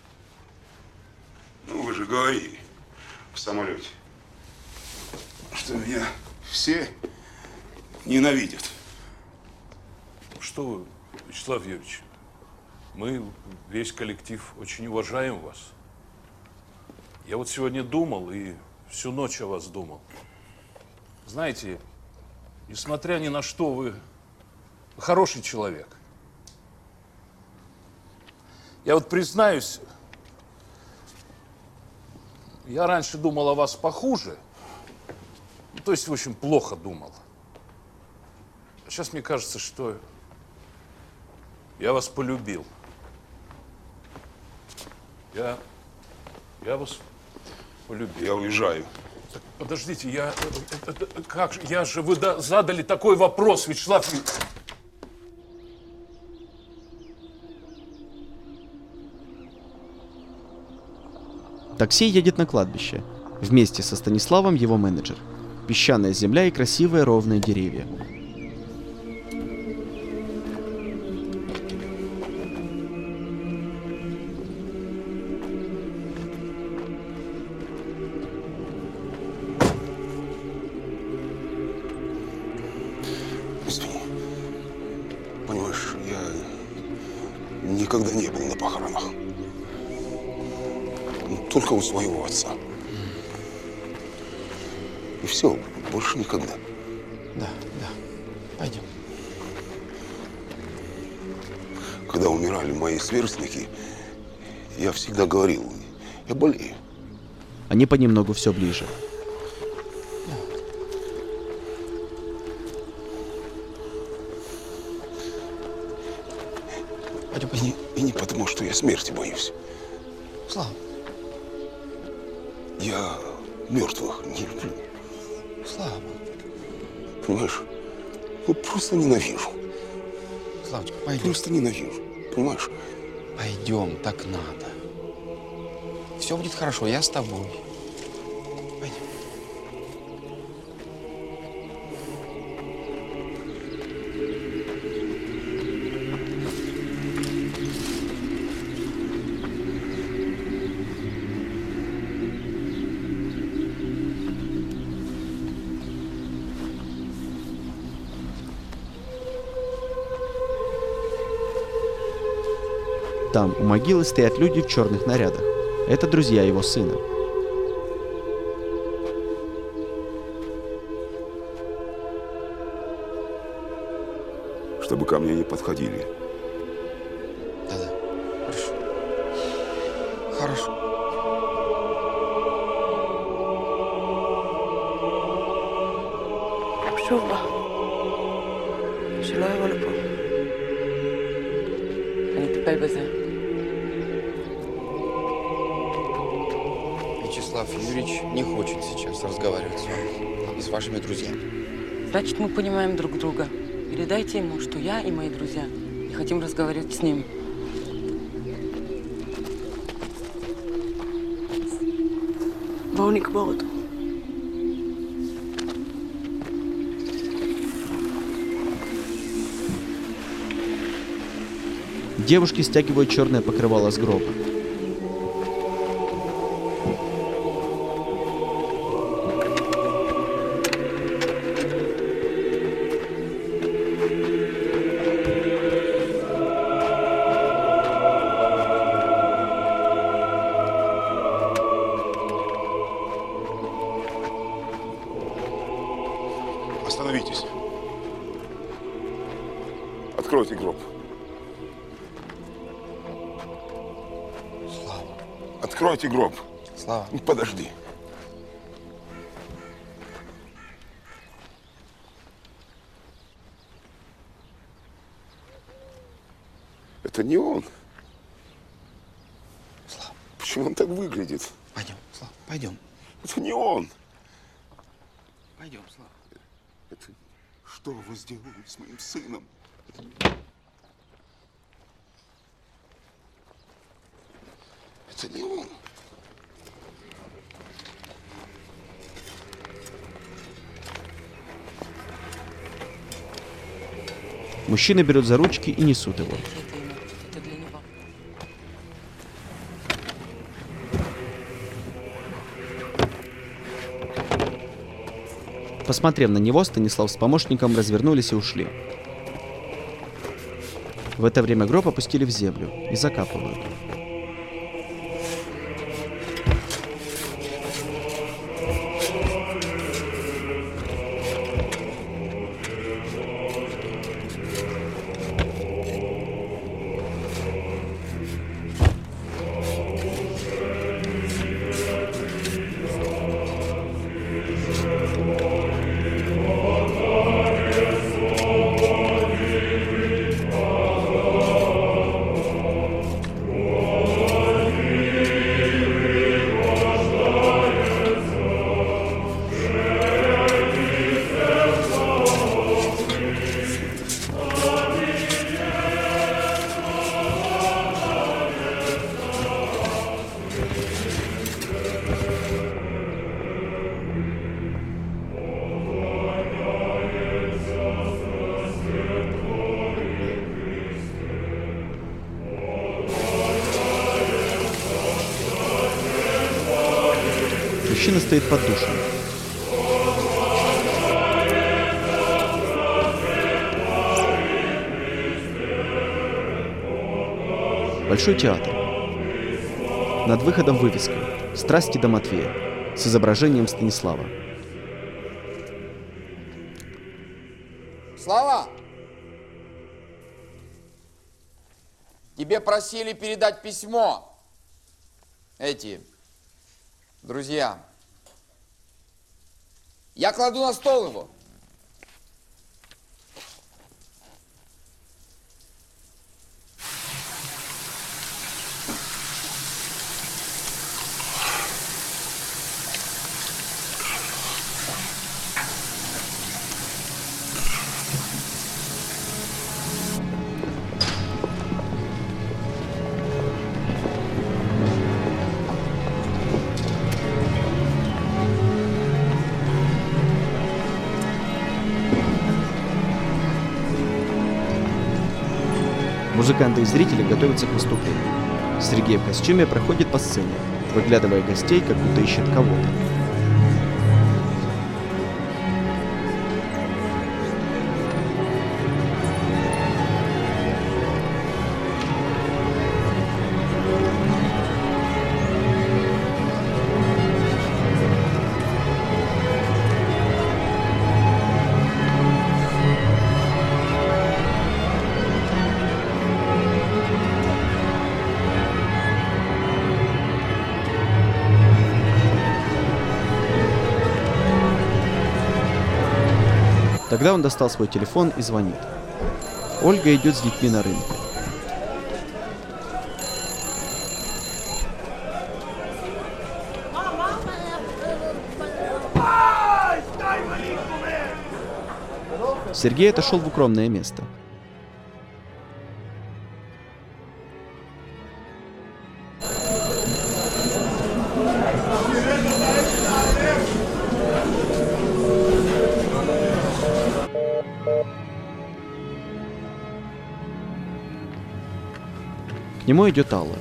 Ну, вы же говорили в самолете, что меня все ненавидят. Что вы, Вячеслав Юрьевич, мы, весь коллектив, очень уважаем вас. Я вот сегодня думал и всю ночь о вас думал. Знаете, несмотря ни на что, вы хороший человек. Я вот признаюсь, я раньше думал о вас похуже, ну, то есть, в общем, плохо думал. А сейчас мне кажется, что я вас полюбил. Я, я вас полюбил. Я уезжаю. Так, подождите, я, это, это, как же, я же, вы да, задали такой вопрос, Вячеслав Юрьевич. Такси едет на кладбище. Вместе со Станиславом его менеджер. Песчаная земля и красивые ровные деревья. Извини. Понимаешь, я никогда не был на похоронах. Только у своего отца. И все, больше никогда. Да, да. Пойдем. Когда умирали мои сверстники, я всегда говорил, я болею. Они понемногу все ближе. И не, и не потому, что я смерти боюсь. Слава. Я мертвых не люблю. Слава. Понимаешь? Вот просто ненавижу. Славочка, пойдем. Просто ненавижу. Понимаешь? Пойдем, так надо. Все будет хорошо, я с тобой. Пойдем. Там, у могилы, стоят люди в черных нарядах. Это друзья его сына. Чтобы ко мне не подходили. Да-да. Хорошо. Хорошо. שוב בא. שלא יבוא לפה. אני אטפל בזה. Вячеслав Юрьевич не хочет сейчас разговаривать с вами и с вашими друзьями. Значит, мы понимаем друг друга. Передайте ему, что я и мои друзья не хотим разговаривать с ним. בואו נקבור אותו. Девушки стягивают черное покрывало с гроба. Остановитесь. Откройте гроб. Слава. Откройте гроб. Слава. Подожди. Это не он. Слава. Почему он так выглядит? Пойдем, Слава, пойдем. Это не он. Пойдем, Слава. Это что вы сделали с моим сыном? Это не он. Мужчины берут за ручки и несут его. Это для него. Посмотрев на него, Станислав с помощником развернулись и ушли. В это время гроб опустили в землю и закапывают. Мужчина стоит под душем. Большой театр. Над выходом вывеска «Страсти до Матвея» с изображением Станислава. Слава! Тебе просили передать письмо. Эти друзья. Я кладу на стол его. Музыканты и зрители готовятся к выступлению. Сергей в костюме проходит по сцене, выглядывая гостей, как будто ищет кого-то. Тогда он достал свой телефон и звонит. Ольга идет с детьми на рынке. Сергей отошел в укромное место. К нему идет Алла.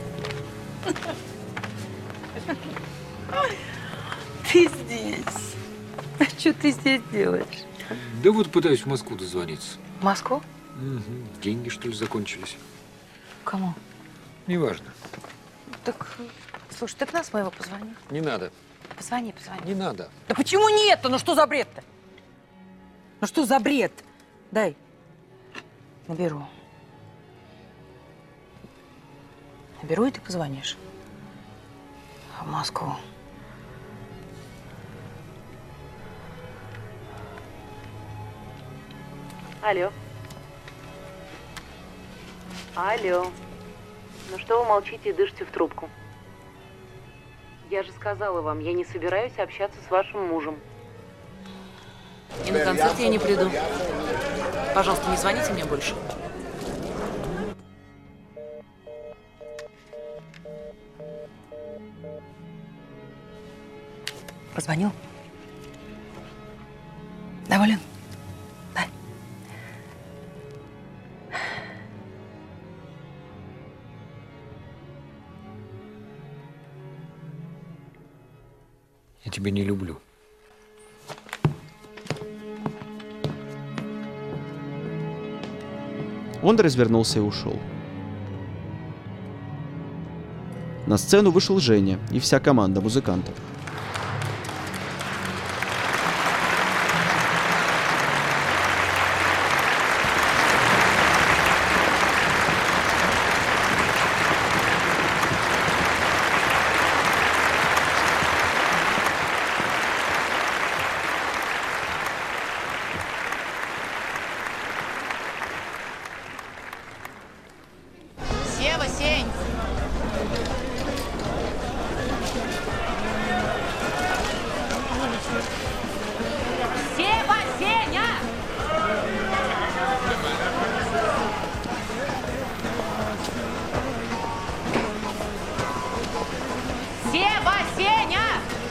Ты здесь. А что ты здесь делаешь? Да вот пытаюсь в Москву дозвониться. В Москву? Угу. Деньги, что ли, закончились? Кому? Неважно. Так, слушай, ты к нас моего позвони. Не надо. Позвони, позвони. Не надо. Да почему нет-то? Ну что за бред-то? Ну что за бред? Дай. Наберу. Наберу, и ты позвонишь. В Москву. Алло. Алло. Ну что вы молчите и дышите в трубку? Я же сказала вам, я не собираюсь общаться с вашим мужем. И на концерт я не приду. Пожалуйста, не звоните мне больше. Позвонил? Доволен? Да. Я тебя не люблю. Он развернулся и ушел. На сцену вышел Женя и вся команда музыкантов. Сева, Сень! Сева, Сеня! Сева, Сеня!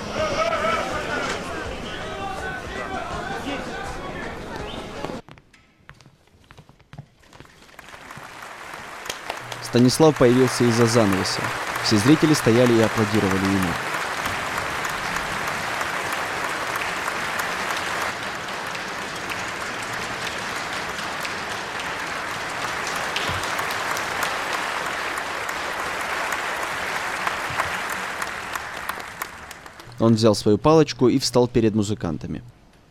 Станислав появился из-за занавеса. Все зрители стояли и аплодировали ему. Он взял свою палочку и встал перед музыкантами.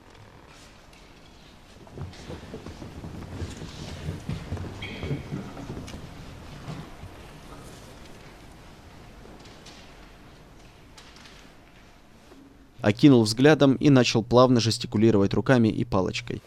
Окинул взглядом и начал плавно жестикулировать руками и палочкой.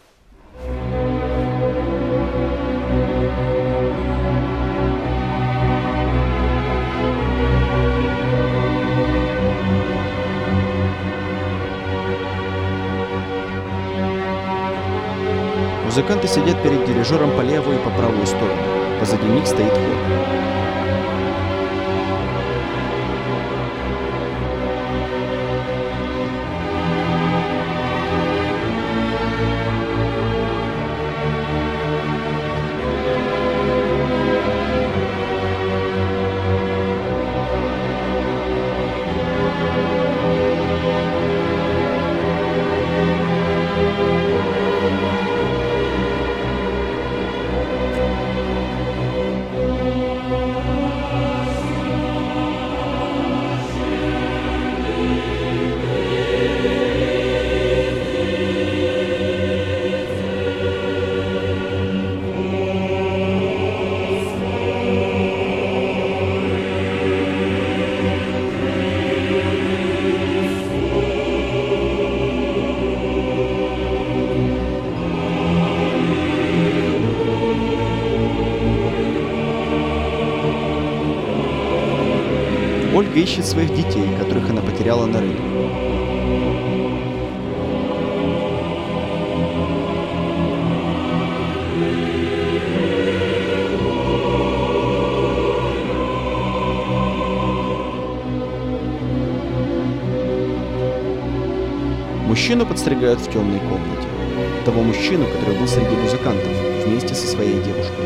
Музыканты сидят перед дирижером по левую и по правую сторону. Позади них стоит хор. Ольга ищет своих детей, которых она потеряла на рынке. Мужчину подстригают в темной комнате. Того мужчину, который был среди музыкантов, вместе со своей девушкой.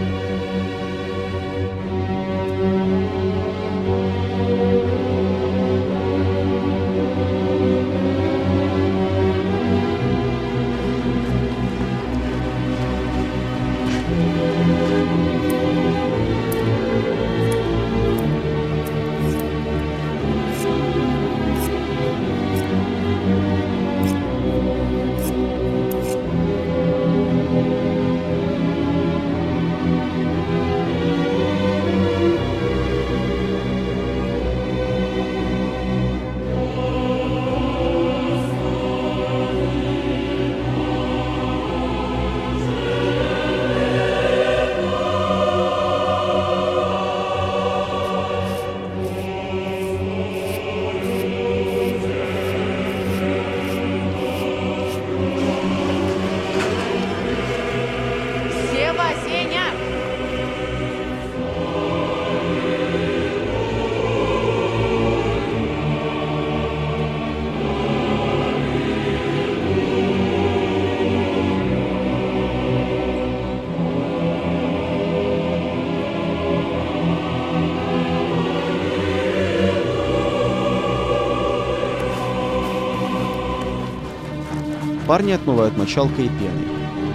Парни отмывают мочалкой и пеной.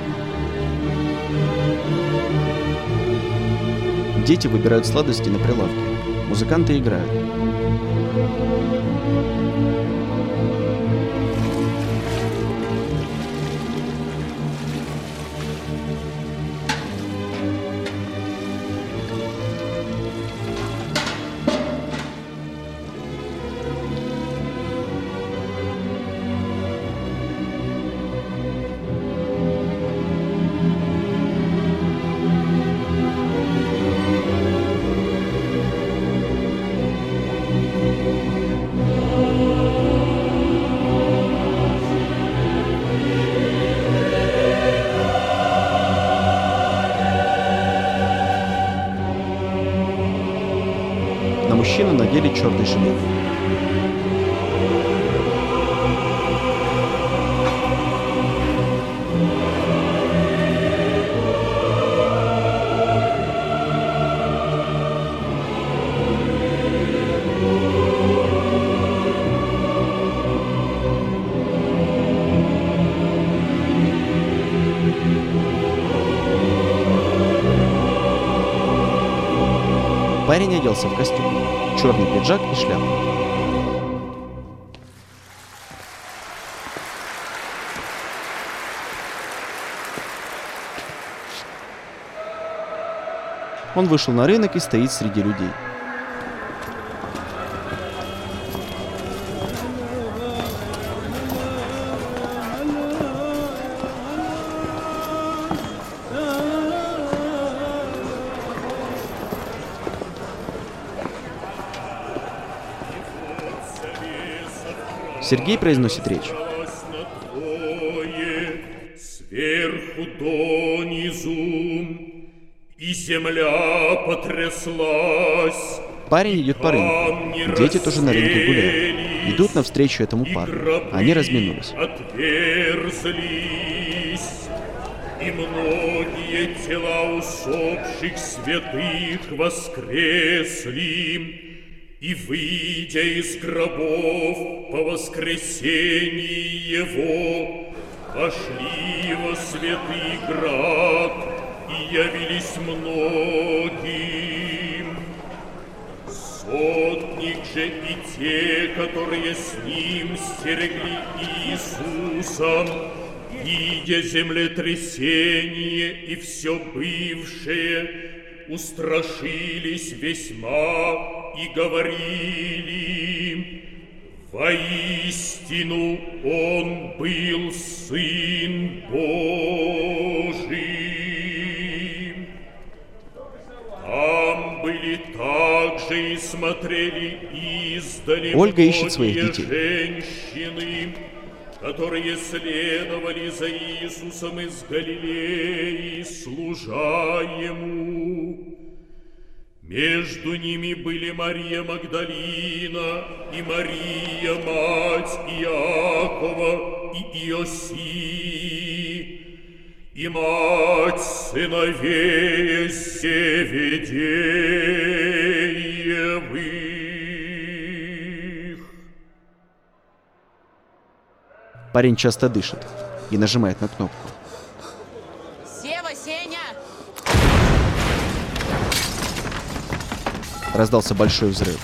Дети выбирают сладости на прилавке. Музыканты играют. На мужчину надели черный жилет. Парень оделся в костюм, черный пиджак и шляпу. Он вышел на рынок и стоит среди людей. Сергей произносит речь. Сверху донизу, и земля потряслась. Парень идет по рынку. Дети тоже на рынке гуляют. Идут навстречу этому парню. Они разминулись. Отверзлись, и многие тела усопших святых воскресли. И, выйдя из гробов по воскресении его, вошли во святый град и явились многим. Сотник же и те, которые с ним стерегли Иисуса, видя землетрясение и все бывшее, устрашились весьма и говорили: воистину он был Сын Божий. Там были также также и смотрели издали Ольга ищет своих многие детей. женщины, которые следовали за Иисусом из Галилеи, служа Ему. Между ними были Мария Магдалина и Мария, мать Иакова и Иосии, и мать сыновей Зеведеевых. Парень часто дышит и нажимает на кнопку. Сева, Сеня! Раздался большой взрыв.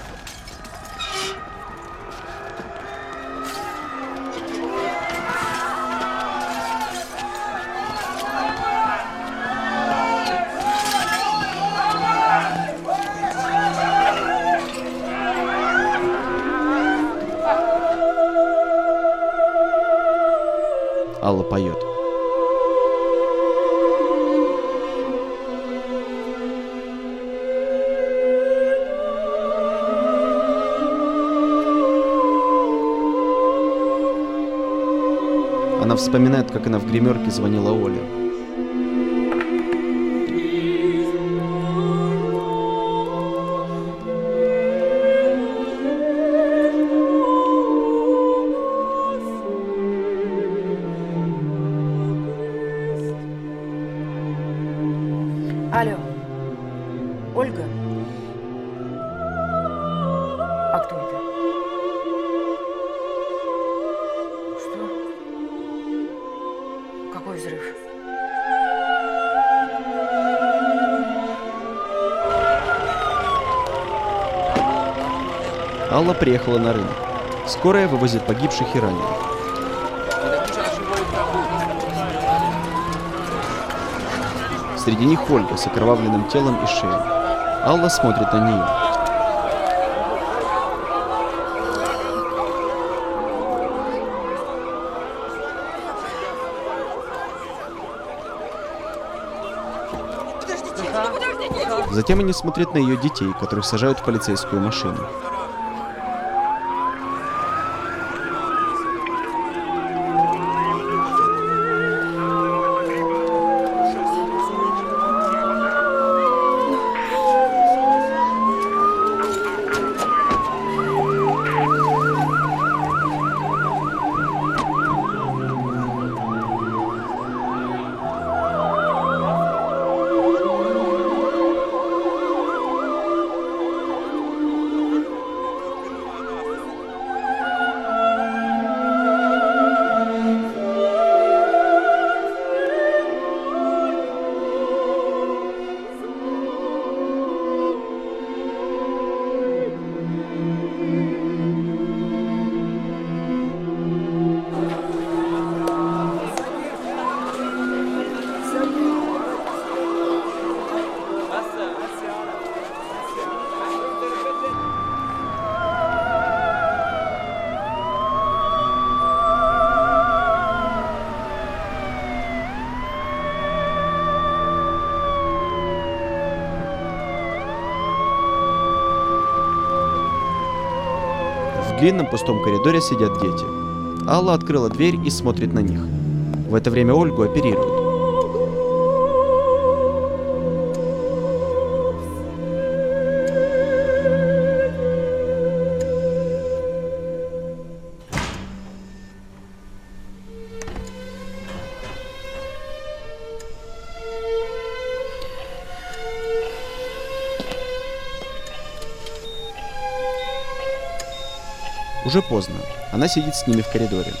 Алла поет. Она вспоминает, как она в гримерке звонила Оле. Алло, Ольга? А кто это? Что? Какой взрыв? Алла приехала на рынок. Скорая вывозит погибших и раненых. Среди них Ольга с окровавленным телом и шеей. Алла смотрит на нее. Затем они смотрят на ее детей, которых сажают в полицейскую машину. В длинном пустом коридоре сидят дети. Алла открыла дверь и смотрит на них. В это время Ольгу оперируют. Уже поздно. Она сидит с ними в коридоре.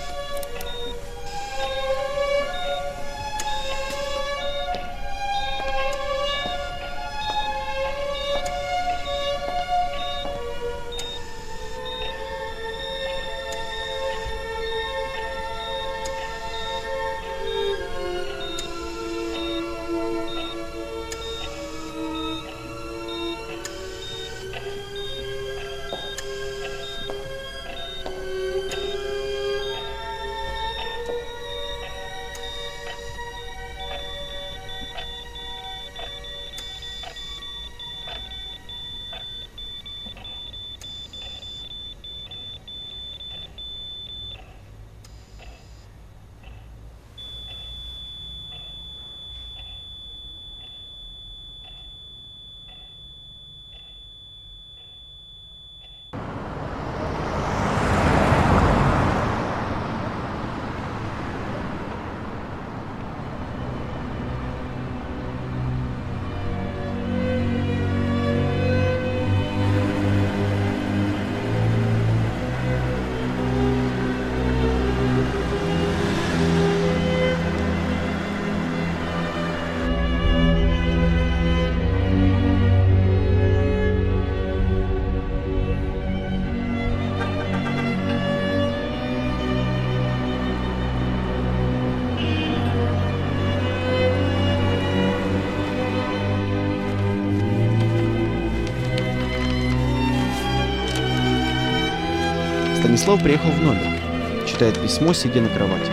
Станислав приехал в номер. Читает письмо, сидя на кровати.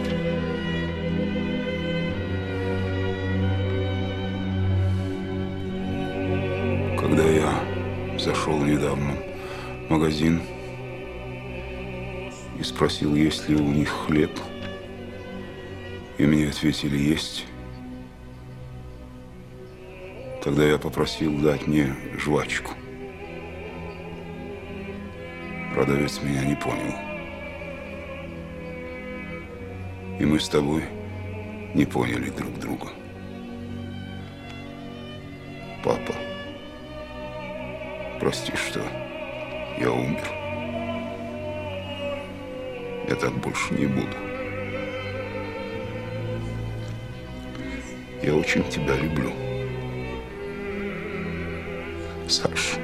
Когда я зашел недавно в магазин и спросил, есть ли у них хлеб, и мне ответили, есть. Тогда я попросил дать мне жвачку. Продавец меня не понял. И мы с тобой не поняли друг друга. Папа, прости, что я умер. Я так больше не буду. Я очень тебя люблю. Саш.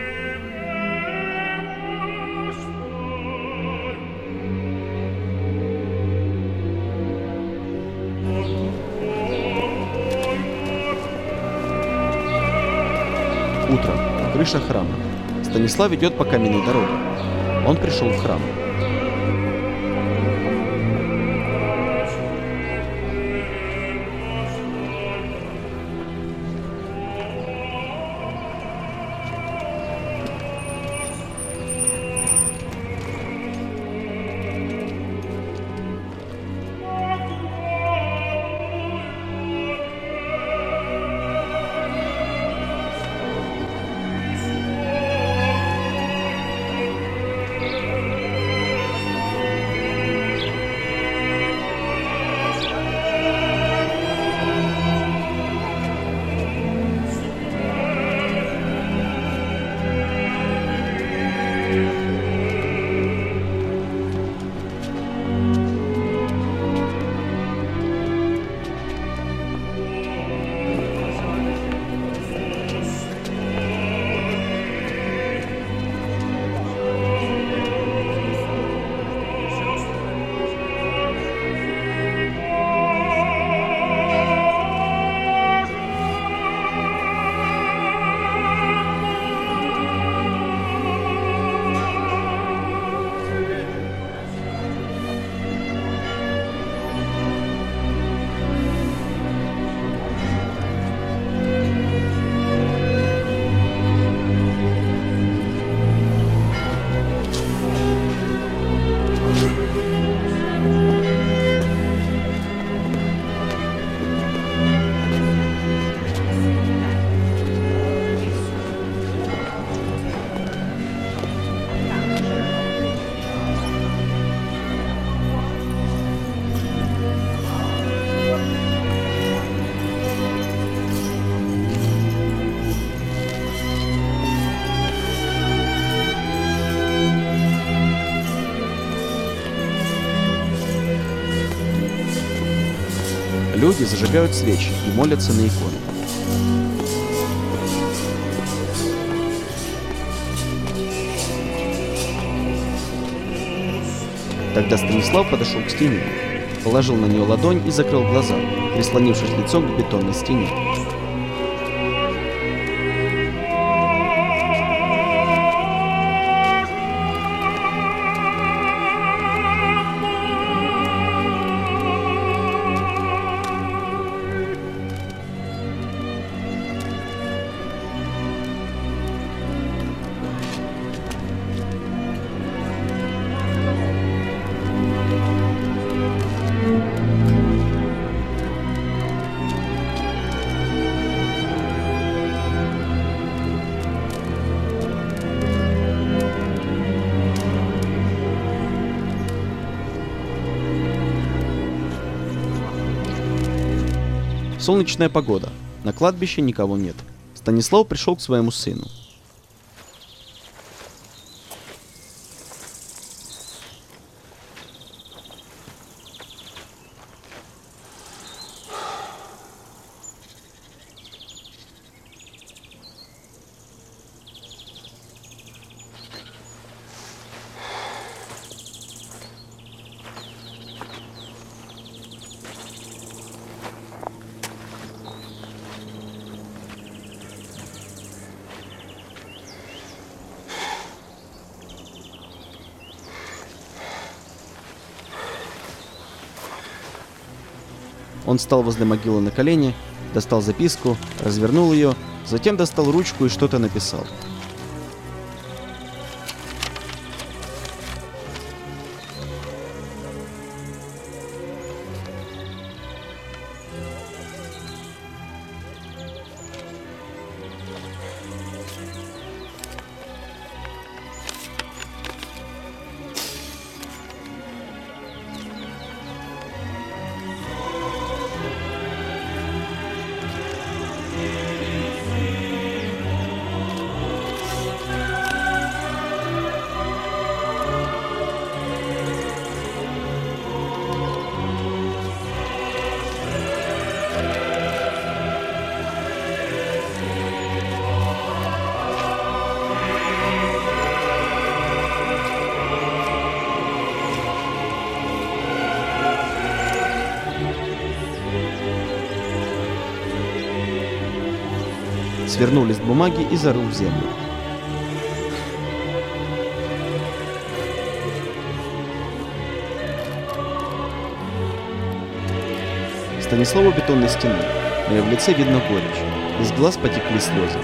Утро. Крыша храма. Станислав идет по каменной дороге. Он пришел в храм. Люди зажигают свечи и молятся на иконы. Тогда Станислав подошел к стене, положил на нее ладонь и закрыл глаза, прислонившись лицом к бетонной стене. Солнечная погода. На кладбище никого нет. Станислав пришел к своему сыну. Он встал возле могилы на колени, достал записку, развернул ее, затем достал ручку и что-то написал. Свернул лист бумаги и зарыл в землю. Станислав у бетонной стены. На ее лице видно горечь. Из глаз потекли слезы.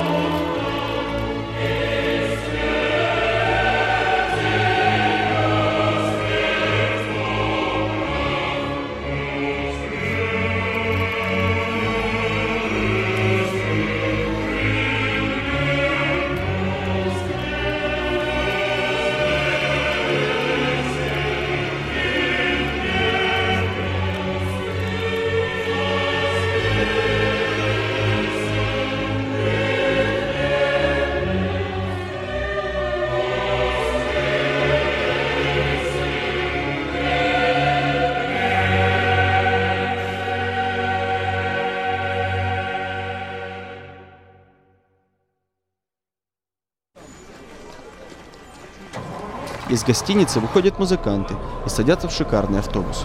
Из гостиницы выходят музыканты и садятся в шикарный автобус.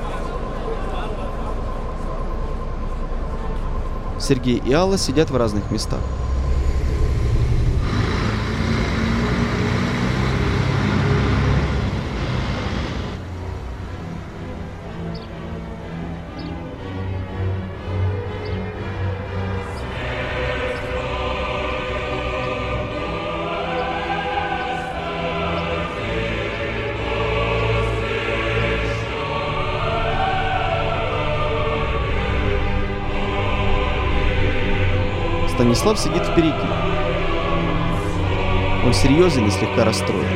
Сергей и Алла сидят в разных местах. Станислав сидит впереди. Он серьезен и слегка расстроен.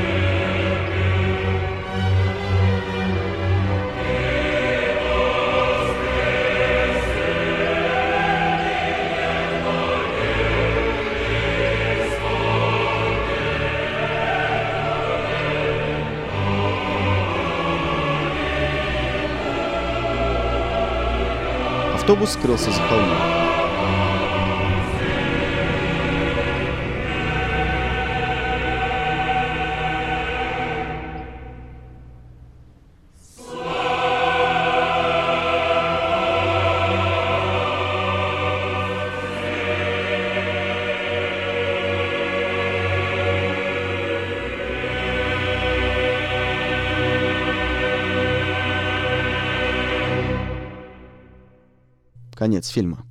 Автобус скрылся за холмом. Конец фильма.